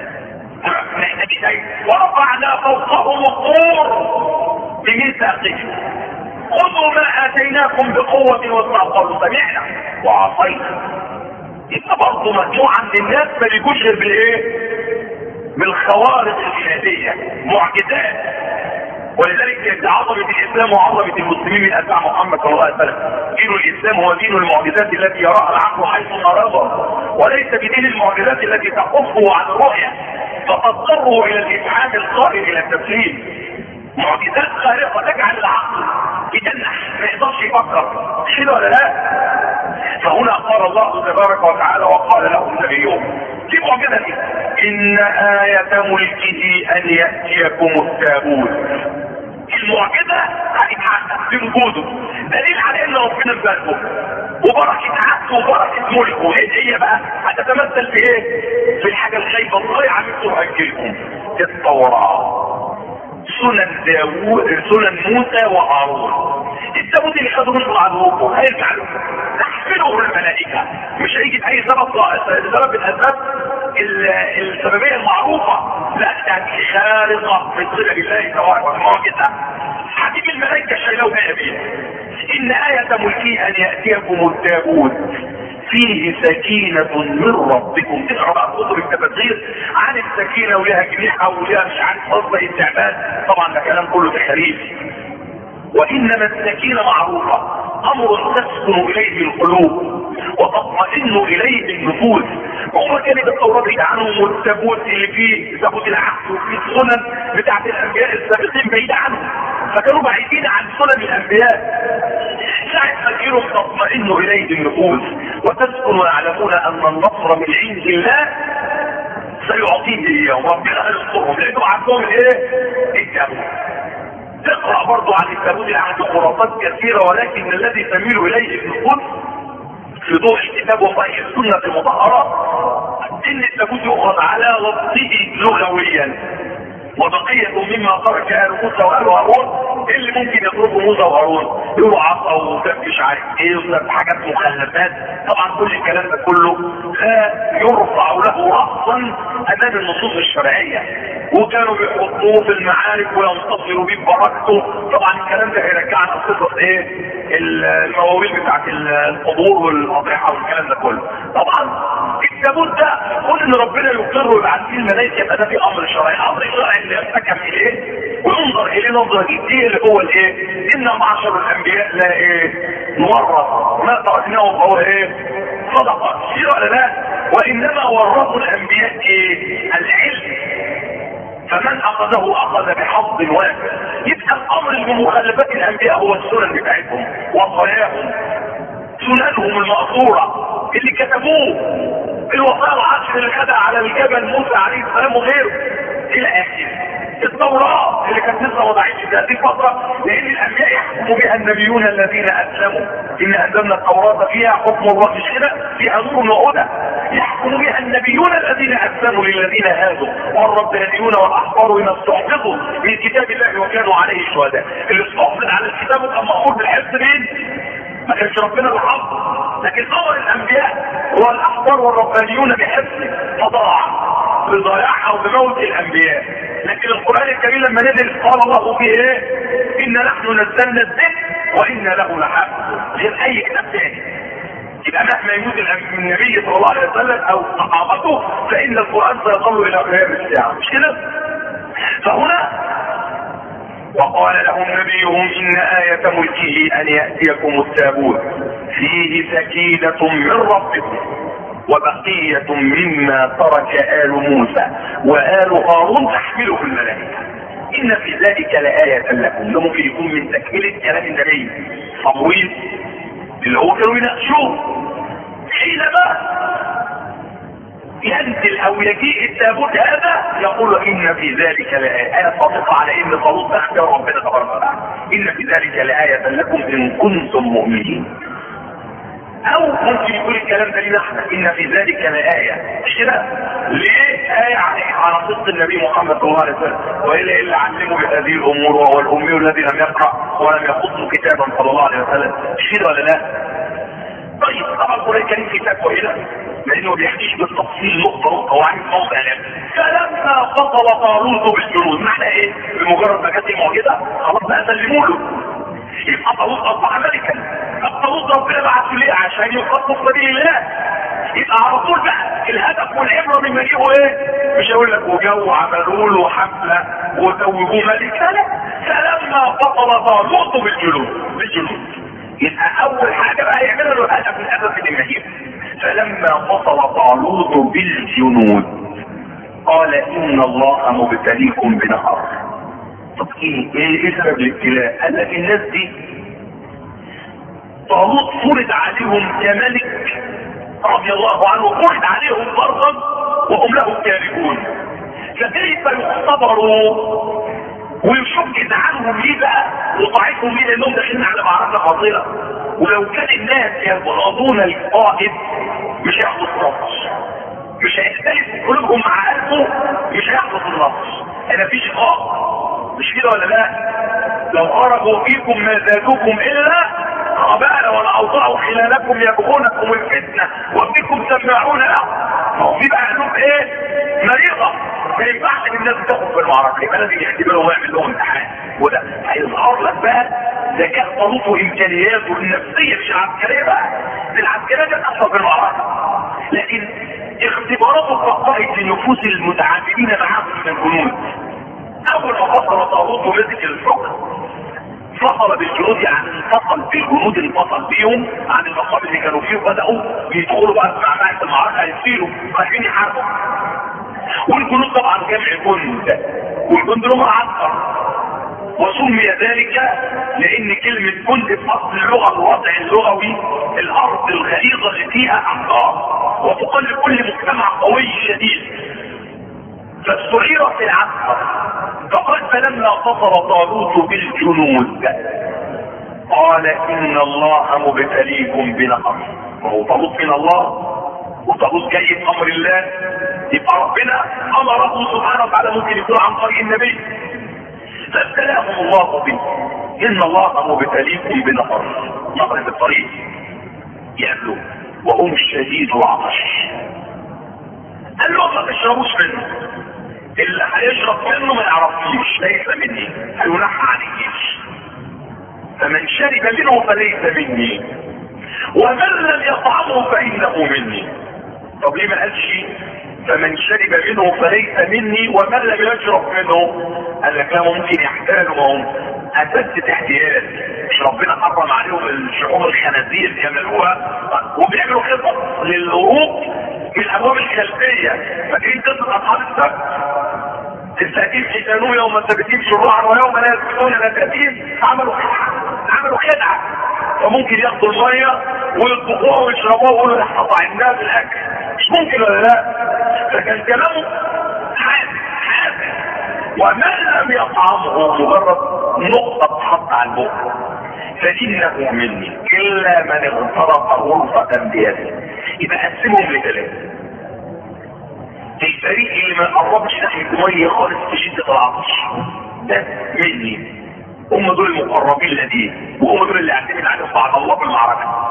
محتاجين ايه؟ ورفعنا فوقهم الطور بميثاقهم خذوا ما اتيناكم بقوة واسمعوا سمعنا وعصينا. يبقى برضه مجموعة من الناس ما بيجوش غير بالايه؟ بالخوارق الإلهية، معجزات. ولذلك عظمة الإسلام وعظمة المسلمين من أتباع محمد صلى الله عليه وسلم. دين الإسلام هو دين المعجزات التي يراها العقل حيث أراها، وليس بدين المعجزات التي تقصه عن الرؤية فتضطره إلى الإفعال القائل إلى التسليم. معجزات خارقة تجعل العقل يتنح ما يقدرش يفكر، كده ولا لا؟ فهنا قال الله تبارك وتعالى وقال لهم نبيهم في معجزة دي إن آية ملكه أن يأتيكم التابوت. المعجزة هتتحقق بوجوده، دليل على ان ربنا بذاته وبركة عقله وبركة ملكه. ايه هي بقى؟ هتتمثل في ايه؟ في الحاجة الخايفة الضايعة مثل هأجلكم التوراة، سنن داوود، سنن موسى وهارون. التابوت اللي خدوا منه عدوكم هيرجع له، تحمله الملائكة، مش هيجي بأي سبب سبب الأسباب السببية المعروفة، لا تأتي خارقة من صلة الله تبارك وتعالى. حكيم الملائكة شايلوها بيها. إن آية ملكه أن يأتيكم التابوت فيه سكينة من ربكم. تقرأ بقى كتب التفسير عن السكينة ولها جنيحة ولها مش عارف قصة التعبان، طبعا ده كلام كله تحريف. وإنما السكينة معروفة أمر تسكن إليه القلوب وتطمئن إليه النفوس. وهو كانت التوراة بعيد عنهم، والتابوت اللي فيه تابوت العهد وفيه السنن بتاعت الأنبياء السابقين بعيد عنهم، فكانوا بعيدين عن سنن الأنبياء. ساعة تفكيرهم تطمئن إليه النفوس وتسكن ويعلمون أن النصر من عند الله سيعطيه إياهم، ربنا هينصرهم لأنه عندهم الإيه؟ التابوت. تقرأ برضو عن التابوت العهد خرافات كثيرة، ولكن الذي تميل إليه النفوس في ضوء الكتاب وصحيح السنة المطهرة ان التابوت يؤخذ على لفظه لغويا، وبقية مما ترك آل موسى وآل هارون اللي ممكن يطلبوا موسى وهارون يقولوا عصا وده مش عارف ايه وده حاجات مخلفات. طبعا كل الكلام ده كله لا يرفع له رأسا امام النصوص الشرعية، وكانوا بيحطوه في المعارك وينتصروا بيه ببركته. طبعا الكلام ده هيرجعنا قصة ايه؟ المواويل بتاعت القبور والاضرحة والكلام ده كله. طبعا التابوت ده كل ان ربنا يقر ويبعث فيه الملائكة يبقى ده في امر شرعي، امر شرعي اللي يرتكب اليه وينظر اليه نظرة جدية اللي هو الايه؟ ان معشر الانبياء لا ايه؟ نورث ما تركناه فهو ايه؟ صدقة. كتير ولا لا؟ وانما ورثوا الانبياء ايه؟ العلم، فمن اخذه اخذ بحظ وافر. يبقى الامر اللي بمخالفات الانبياء هو السنن بتاعتهم وصاياهم، سننهم المأثورة اللي كتبوه، الوصايا العشر اللي خدها على الجبل موسى عليه السلام وغيره الى اخره. التوراة اللي كانت لسه وضعية في هذه الفترة، لان الانبياء يحكم بها النبيون الذين اسلموا. ان انزلنا التوراة فيها حكم الله، مش كده؟ فيها نور وهدى، يحكم بها النبيون الذين اسلموا للذين هادوا والربانيون والاحبار بما استحفظوا من كتاب الله وكانوا عليه شهداء. اللي استحفظ على الكتاب كان مأمور بالحفظ مين؟ ما كانش ربنا الحق، لكن امر الانبياء هو الاحبار والربانيون بحفظه فضاع بضياعها وبموت الانبياء. لكن القرآن الكريم لما نزل قال الله فيه ايه؟ ان نحن نزلنا الذكر وان له لحافظ، غير اي كتاب ثاني. يبقى مهما يموت النبي صلى الله عليه وسلم او صحابته فان القرآن سيظل الى قيام الساعة، مش كده؟ فهنا وقال لهم نبيهم ان آية ملكه ان يأتيكم التابوت فيه سكينة من ربكم وبقية مما ترك آل موسى وآل هارون تحمله الملائكة إن في ذلك لآية لكم. ده ممكن يكون من تكملة كلام النبي صمويل اللي هو كانوا يناقشوه حينما ينزل أو يجيء التابوت هذا يقول إن في ذلك لآية، آية صادقة على إن طالوت أخبر ربنا تبارك وتعالى إن في ذلك لآية لكم إن كنتم مؤمنين. أو ممكن يقول الكلام ده لنا احنا إن في ذلك لآية، مش كده؟ ليه؟ يعني على صدق النبي محمد صلى الله عليه وسلم، والا الا علموا بهذه الامور وهو الامي الذي لم يقرا ولم يخص كتابا صلى الله عليه وسلم. شيء ولا لا؟ طيب طبعا القران الكريم في فتوى هنا لانه بيحكيش بالتفصيل نقطه نقطه وعن موضع يعني. فلما فصل طالوت بالجنود، معنى ايه؟ بمجرد ما جت المعجزه خلاص بقى سلموا له، يبقى طالوت اصبح ملكا. طالوت ربنا بعثه ليه؟ عشان يخطط سبيل الله. يبقى على طول بقى الهدف والعبره من مجيئه ايه؟ مش هقول لك وجو عملوا له حفله وتوجوه ملك، لا. فلما فصل طالوت بالجنود بالجنود يبقى اول حاجه بقى يعملها له الهدف من هدف المجيء. فلما فصل طالوت بالجنود قال ان الله مبتليكم بنهر. طب ايه ايه سبب الابتلاء؟ قال لك الناس دي طالوت فرض عليهم كملك رضي الله عنه، فرض عليهم فرضا وهم له كارهون، فكيف يختبروا ويشكك عنهم ليه بقى وضعيفهم ليه؟ لانهم داخلين على معركه خطيره، ولو كان الناس يبغضون القائد مش هيحدث نصر، مش هيختلف قلوبهم مع قلبه، مش هيحدث النصر. انا في شقاق مش كده ولا لا؟ لو خرجوا فيكم ما زادوكم الا قبائل والاوضاع خلالكم يبغونكم الفتنه وفيكم سماعون له. هو في بقى قلوب ايه؟ مريضه، ما ينفعش ان الناس تاخد في المعركه، يبقى لازم يختبروا ويعمل لهم امتحان، وده هيظهر لك بقى ذكاء طالوت وامكانياته النفسيه مش العسكريه بقى، العسكريه دي بتحصل في المعركه، لكن اختباراته فقدت لنفوس المتعاملين معه من الجنود. اول ما فصل طالوت ومسك الحكم فصل بالجنود، يعني انفصل بالجنود انفصل بيهم عن المقام اللي كانوا فيه، وبداوا يدخلوا بقى مع معركه المعركه يسيروا رايحين يحاربوا. والجنود طبعا جمع جند، والجند لهم عسكر، وسمي ذلك لان كلمه جند في اصل اللغه الوضع اللغوي الارض الغليظه اللي فيها احجار وتقل كل مجتمع قوي شديد، فاستعير في العسكر. فقال فلما فصل طالوت بالجنود قال ان الله مبتليكم بنهر. وهو طالوت من الله وطالوت جاي بامر الله، يبقى ربنا امره سبحانه وتعالى ممكن يكون عن طريق النبي، فابتلاهم الله به. ان الله مبتليكم بنهر، نهر في الطريق يقابله وهم شديد العطش. قال له ما تشربوش منه، اللي هيشرب منه ما يعرفنيش، ليس مني، هينحى عليكيش. فمن شرب منه فليس مني ومن لم يطعمه فانه مني. طب ليه ما قالش فمن شرب منه فليس مني ومن لم يشرب منه؟ قال لك ممكن يحتاجهم اساس احتياج، مش ربنا حرم عليهم الشحوم الخنازير يعملوها وبيعملوا خطط للهروب من الابواب الخلفيه. فاكرين قصه اصحاب السبت؟ الساكين حيتانوه يوم السبتين شرعا ويوم لا يسبتون نساتين، عملوا عملوا خدعه، فممكن ياخدوا الميه ويطبخوها ويشربوها ويقولوا احنا طعمناها بالاكل، مش ممكن ولا لا؟ فكان كلامه حاسم حاسم. ومن لم يطعمه مجرد نقطه تحط على البق فانه مني الا من اغترق غرفه بيده. يبقى قسمهم لثلاثه. الفريق اللي ما قربش ناحيه الميه خالص في شده العطش ده مني، هم دول المقربين لديه وهم دول اللي اعتمد عليهم بعد الله في المعركه.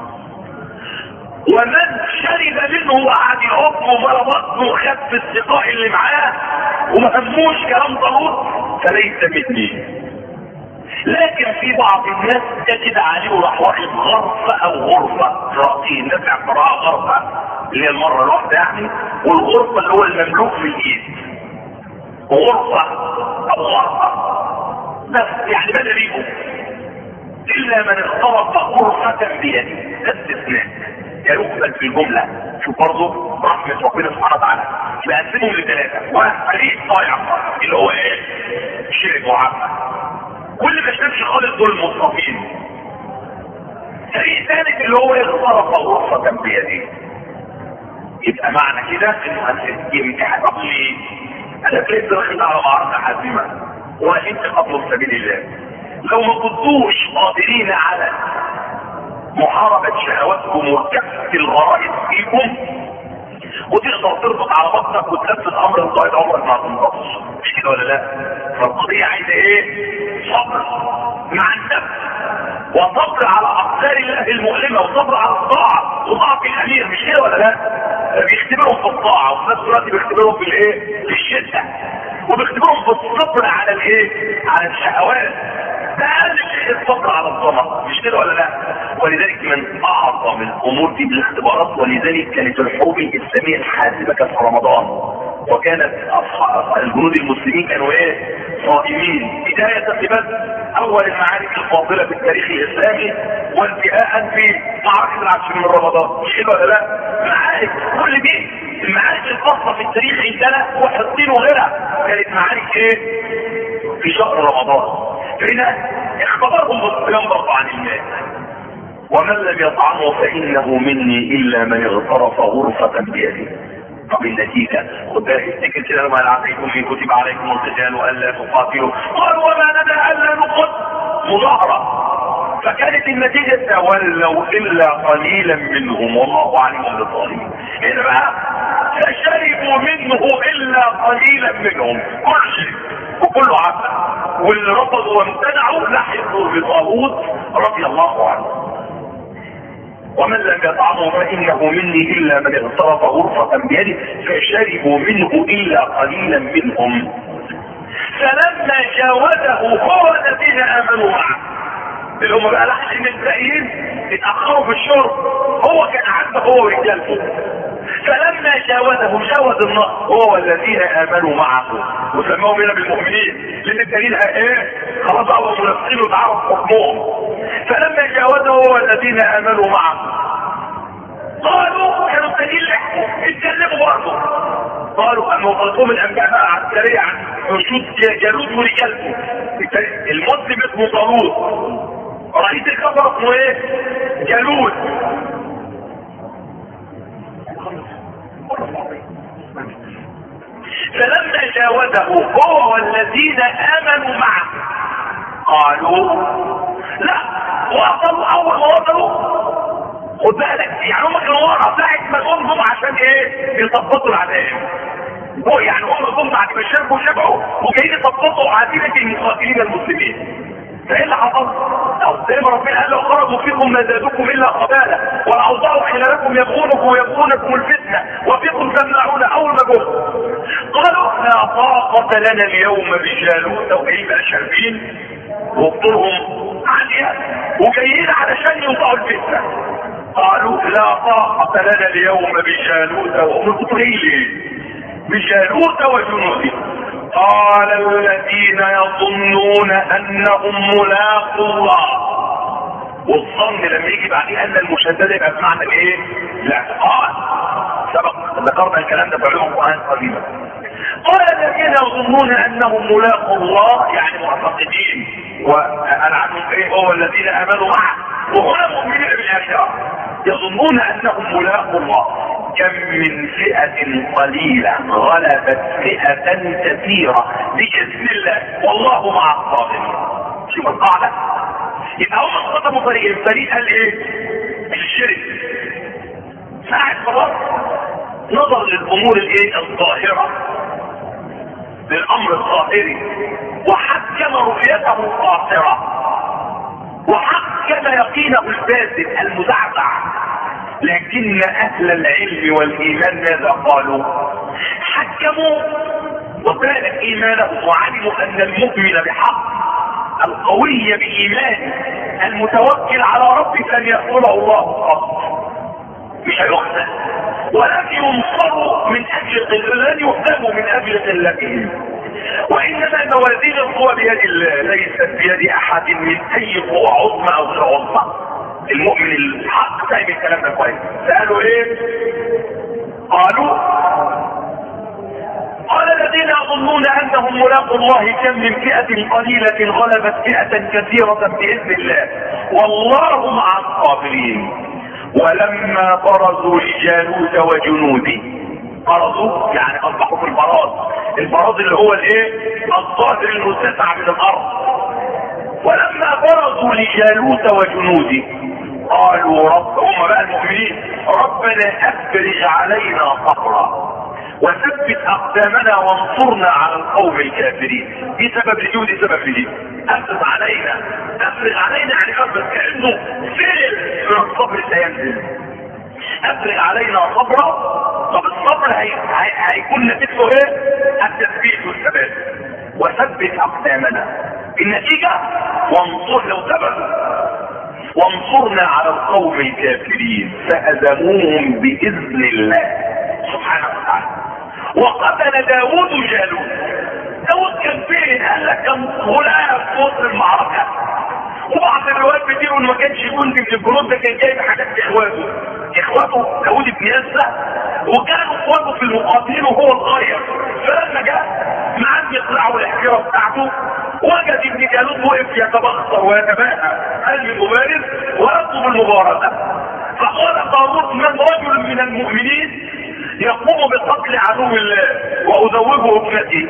ومن شرب منه وقعد يحط وملا بطنه وخد في السقاء اللي معاه وما هموش كلام طالوت فليس مني. لكن في بعض الناس تجد عليه راح واخد غرفه او غرفه رأسين، نفع قراءه غرفه اللي هي المره الواحده يعني، والغرفه اللي هو المملوك في الايد غرفه او غرفه بس يعني بدل يقوم الا من اخترق غرفه بيده. ده استثناء يقبل في الجمله. شوف برضه رحمه ربنا سبحانه وتعالى. يبقى قسمهم لثلاثه، واحد فريق ضايع اللي هو ايه؟ شرك وعمى، واللي ما شربش خالص دول المصطفين. فريق ثالث اللي هو اخترق غرفه بيده. يبقى معنى كده انه يمتحن. طب ليه؟ انا كنت داخل على معركه حاسمه وانت قبل سبيل الله، لو ما كنتوش قادرين على محاربه شهواتكم وكف الغرائز فيكم وتقدر تربط على بطنك وتنفذ امر القائد عمرك ما هتنقص، مش كده ولا لا؟ فالقضيه عايزه ايه؟ صبر مع النفس، وصبر على اقدار الله المؤلمه، وصبر على الطاعه وطاعه الامير، مش كده ولا لا؟ بيختبرهم في الطاعه وفي نفس الوقت بيختبرهم في الايه؟ في الشده، وبيختبرهم في الصبر على الايه؟ على الشهوات. ده اقل شيء الصبر على الطمع، مش كده ولا لا؟ ولذلك من اعظم الامور دي بالاختبارات، ولذلك كانت الحروب الاسلاميه الحاسمه كانت في رمضان، وكانت الجنود المسلمين كانوا ايه؟ صائمين. بدايه بدء اول المعارك الفاضله في التاريخ الاسلامي، وانتهاء في معركه العشر من رمضان، مش كده ولا لا؟ معارك كل دي المعارك الفاصله في التاريخ عندنا وحطين وغيرها كانت معارك ايه؟ في شهر رمضان. هنا اختبرهم بالصيام برضه عن الماء، ومن لم يطعمه فانه مني الا من اغترف غرفه بيده. طب النتيجه خد بالك، افتكر كده لما عصيتم في كتب عليكم القتال والا تقاتلوا قالوا وما لنا الا نقتل مظاهره، فكانت النتيجه تولوا الا قليلا منهم والله عليم بالظالمين. هنا بقى فشربوا منه الا قليلا منهم، كل وكله عفا، واللي رفضوا وامتنعوا لحقوا بطاغوت رضي الله عنه. ومن لم يطعمه فانه مني الا من اغترف غرفه بيده فشربوا منه الا قليلا منهم. فلما جاوزه هو الذين امنوا معه، اللي هم بقى لحظين الباقيين اتاخروا في الشرب، هو كان عبده هو ورجالته. فلما جاوزه جاوز النهر هو والذين امنوا معه، وسموهم هنا بالمؤمنين لان الدليل ايه؟ خلاص اول منافقين وتعرف حكمهم. فلما جاوزه هو والذين امنوا معه قالوا كانوا الدليل اتكلموا برضه، قالوا ان وصلتهم الانباء العسكريه عن حشود جالوت ورجالته. المسلم اسمه طالوت، رئيس الكفر اسمه ايه؟ جالوت. فلما جاوزه هو والذين امنوا معه قالوا لا، وصلوا اول ما وصلوا خد بالك يعني هم كانوا ورا ساعه ما قمتم عشان ايه؟ يطبطوا العذاب. هو يعني هم قمتم بعد ما شربوا شبعوا وجايين يطبطوا عزيمه المقاتلين المسلمين. فايه اللي حصل؟ او زي ما ربنا قال لو خرجوا فيكم ما زادوكم الا قباله والاوضاع خلالكم يبغونكم ويبغونكم الفتنه وفيكم تمنعون اول ما جم. قالوا لا طاقه لنا اليوم بجالوت، وجايين بقى شاربين وبطولهم عاليه وجايين علشان يوقعوا الفتنه. قالوا لا طاقه لنا اليوم بجالوت وجنوده بجالوت وجنوده. قال الذين يظنون انهم ملاقوا الله، والظن لما يجي بعديه ان المشدده يبقى بمعنى الايه؟ الاعتقاد. سبق ذكرنا الكلام ده في علوم القران قديما. قال الذين يظنون انهم ملاقوا الله يعني معتقدين، وانا عنهم ايه؟ هو الذين امنوا معه وهنا مؤمنين بالاخره، يظنون انهم ملاقوا الله. كم من فئة قليلة غلبت فئة كثيرة بإذن الله والله مع الصابرين. شوف القاعدة، يبقى هم اختطفوا فريق، الفريق قال ايه؟ الشرك. ساعة خلاص نظر للأمور الايه؟ الظاهرة، للأمر الظاهري، وحكم رؤيته القاصرة، وحكم يقينه الفاسد المزعزع. لكن اهل العلم والايمان ماذا قالوا؟ حكموا وكان ايمانهم وعلموا ان المؤمن بحق القوي بايمانه المتوكل على ربه لن يقتله الله قط، مش هيقتل، ولكن ينصروا من اجل قلة، لن يهزموا من اجل قلتهم، وانما موازين القوى بيد الله ليست بيد احد من اي قوى عظمى او غير عظمى. المؤمن الحق فاهم الكلام ده كويس. سألوا ايه؟ قالوا قال الذين يظنون انهم ملاقوا الله كم من فئة قليلة غلبت فئة كثيرة بإذن الله والله مع الصابرين. ولما برزوا لجالوت وجنوده، برزوا يعني اصبحوا في البراز، البراز اللي هو الايه؟ الظاهر المرتفع من الارض. ولما برزوا لجالوت وجنوده قالوا رب هم بقى المؤمنين ربنا افرغ علينا صبرا وثبت اقدامنا وانصرنا على القوم الكافرين. دي سبب لدي ودي سبب لدي. افرغ علينا افرغ علينا يعني افرغ كانه فعل من الصبر سينزل. افرغ علينا صبرا. طب الصبر هي... هي... هيكون نتيجته ايه؟ التثبيت والثبات. وثبت اقدامنا النتيجه وانصر لو ثبتوا وانصرنا على القوم الكافرين فهزموهم باذن الله سبحانه وتعالى. وقتل داود جالوت. داود كان فين؟ قال لك كان غلام في وسط المعركه. وبعض الروايات بتقول انه ما كانش جندي من الجنود ده كان جايب حاجات لاخواته. اخواته داود بن ياسة وكانوا اخواته في المقاتلين وهو صغير. فلما جاء معاه يقلعوا الحجره بتاعته وجد ابن جالوت وقف يتبختر ويتباهى هل من مبارز ويطلب المبارزه. فقال طاووس من رجل من المؤمنين يقوم بقتل عدو الله وازوجه ابنتي.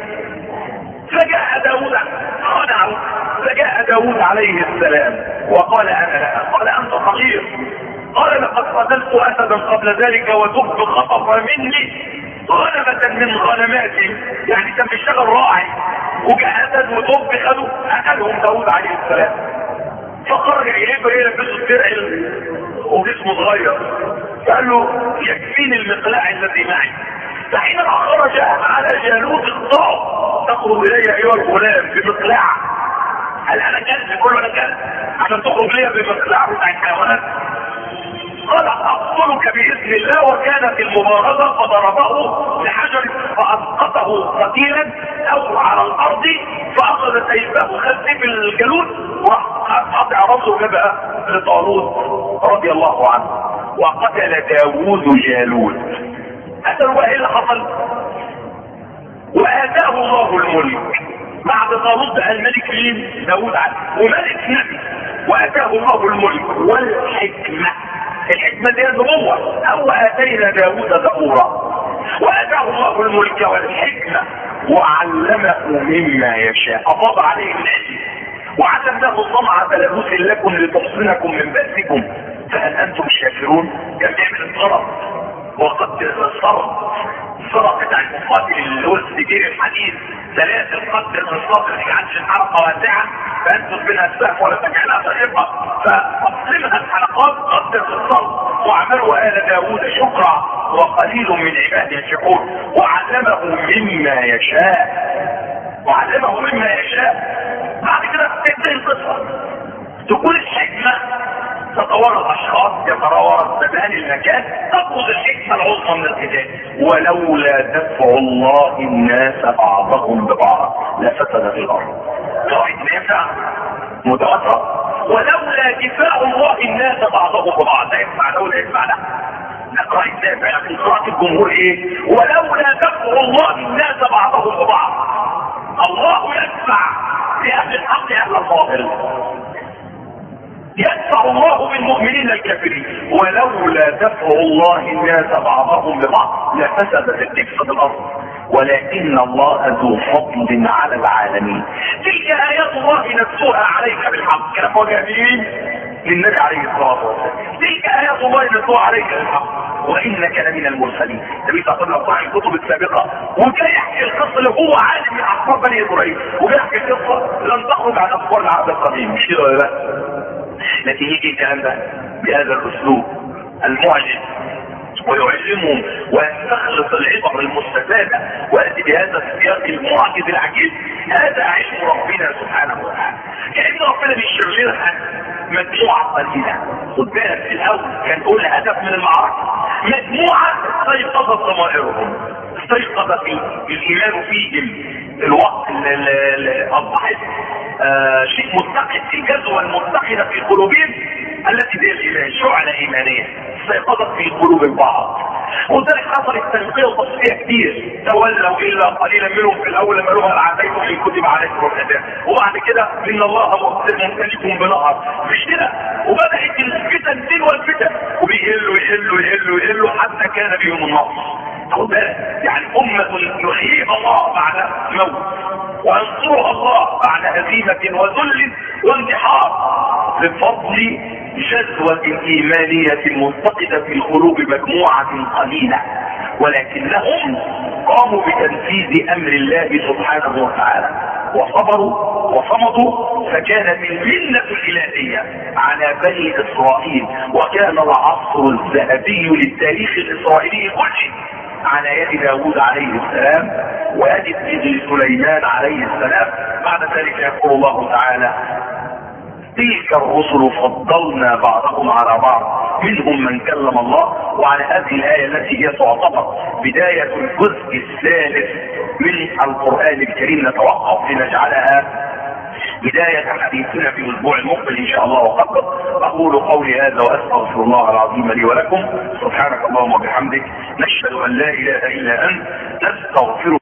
فجاء داود خدعه فجاء داود عليه السلام وقال انا لا. قال انت صغير. قال لقد قتلت اسدا قبل ذلك وذب خطف مني غنمة من غنماتي. يعني كان بيشتغل راعي وجاء اسد وذب خدوا اكلهم داود عليه السلام. فخرج اليه يلبسه الدرع وجسمه صغير. قال له يكفيني المقلاع الذي معي. فحينما خرج على جالوت الضعف تخرج الي ايها الغلام بمقلاع. هل انا كلب؟ كله انا كلب عشان تخرج لي بمقلاع بتاع الحيوانات. قال اقتلك باذن الله. وكانت المبارزه فضربه بحجر فاسقطه قتيلا او على الارض فاخذ سيفه خلف الجالوت وقطع راسه جبهه لطالوت رضي الله عنه. وقتل داوود جالوت. قتلوا بقى ايه اللي حصل؟ واتاه الله الملك. بعد طالوت بقى الملك مين؟ داوود عليه وملك نبي. واتاه الله الملك والحكمه. الحكمه دي النبوه. او اتينا داوود زبورا. واتاه الله الملك والحكمه وعلمه مما يشاء. افاض عليه العلم وعلمناه الصنعه لبوس لكم لتحصنكم من باسكم فهل انتم شاكرون؟ كان بيعمل الطرف وقد الصرف الصرف بتاع المقاتل اللي هو السجير الحديد ثلاث القدر الصرف اللي يجعلش الحلقه واسعه فانتم منها السقف ولا تجعلها طريقه فاقسمها الحلقات قدر الصرف. وعملوا ال داوود شكرا وقليل من عباده الشكور. وعلمه مما يشاء. وعلمه مما يشاء. بعد كده تنتهي القصه. تكون الحكمه تتوارى الاشخاص يتوارى الزمان المكان تبرز الحكمه العظمى من القتال. ولولا دفع الله الناس بعضهم ببعض لفسدت الارض. قاعد نافع متواتر. ولولا دفاع الله الناس بعضهم ببعض لا يسمع لولا يسمع لا. نقرا الدافع في قراءه الجمهور ايه؟ ولولا دفع الله الناس بعضهم ببعض. الله يدفع لاهل الحق اهل الباطل. يدفع الله بالمؤمنين الكافرين. ولولا دفع الله الناس بعضهم ببعض لفسدت تفسد الارض ولكن الله ذو فضل على العالمين. تلك ايات الله نتلوها عليك بالحق. كلام وجه مين؟ للنبي عليه الصلاه والسلام. تلك ايات الله نتلوها عليك بالحق وانك لمن المرسلين. النبي صلى الله عليه وسلم في الكتب السابقه وكان يحكي القصه اللي هو عالم من اخبار بني اسرائيل وبيحكي قصه لن تخرج عن اخبار العهد القديم. مش كده ولا لا؟ لكن يجي الكلام ده بهذا الاسلوب المعجز ويعلمهم ويستخلص العبر المستفاده وياتي بهذا السياق المعجز العجيب. هذا علم ربنا سبحانه وتعالى. كأن ربنا بيشير لنا مجموعه قليله. خد بالك في الاول كان كل هدف من المعركه مجموعه استيقظت ضمائرهم استيقظ في الايمان فيهم الوقت اللي اصبحت آه شيء متقد في الجذوه المتقده في قلوبهم التي هي الايمان شعله ايمانيه استيقظت في قلوب البعض. وذلك حصلت تنقيه وتصفيه كتير. تولوا الا قليلا منهم في الاول لما لهم العتيكم ان كتب عليكم القتال وبعد كده ان الله ممتلكهم بنهر. مش كده وبدات الفتن تلو الفتن وبيقلوا يقلوا يقلوا يقلوا حتى كان بهم النصر. خد بالك يعني امه يحييها الله بعد موت وينصرها الله بعد هزيمه وذل واندحار. بفضل جذوة إيمانية مفتقدة في قلوب مجموعة قليلة، ولكنهم قاموا بتنفيذ أمر الله سبحانه وتعالى وصبروا وصمدوا، فكانت المنة الإلهية على بني إسرائيل، وكان العصر الذهبي للتاريخ الإسرائيلي كله على يد داود عليه السلام ويد ابن سليمان عليه السلام. بعد ذلك يقول الله تعالى: تلك الرسل فضلنا بعضهم على بعض منهم من كلم الله. وعلى هذه الآية التي هي تعتبر بداية الجزء الثالث من القرآن الكريم نتوقف لنجعلها بداية حديثنا في الأسبوع المقبل إن شاء الله وقدر. أقول قولي هذا وأستغفر الله العظيم لي ولكم. سبحانك اللهم وبحمدك، نشهد أن لا إله إلا أنت، نستغفرك.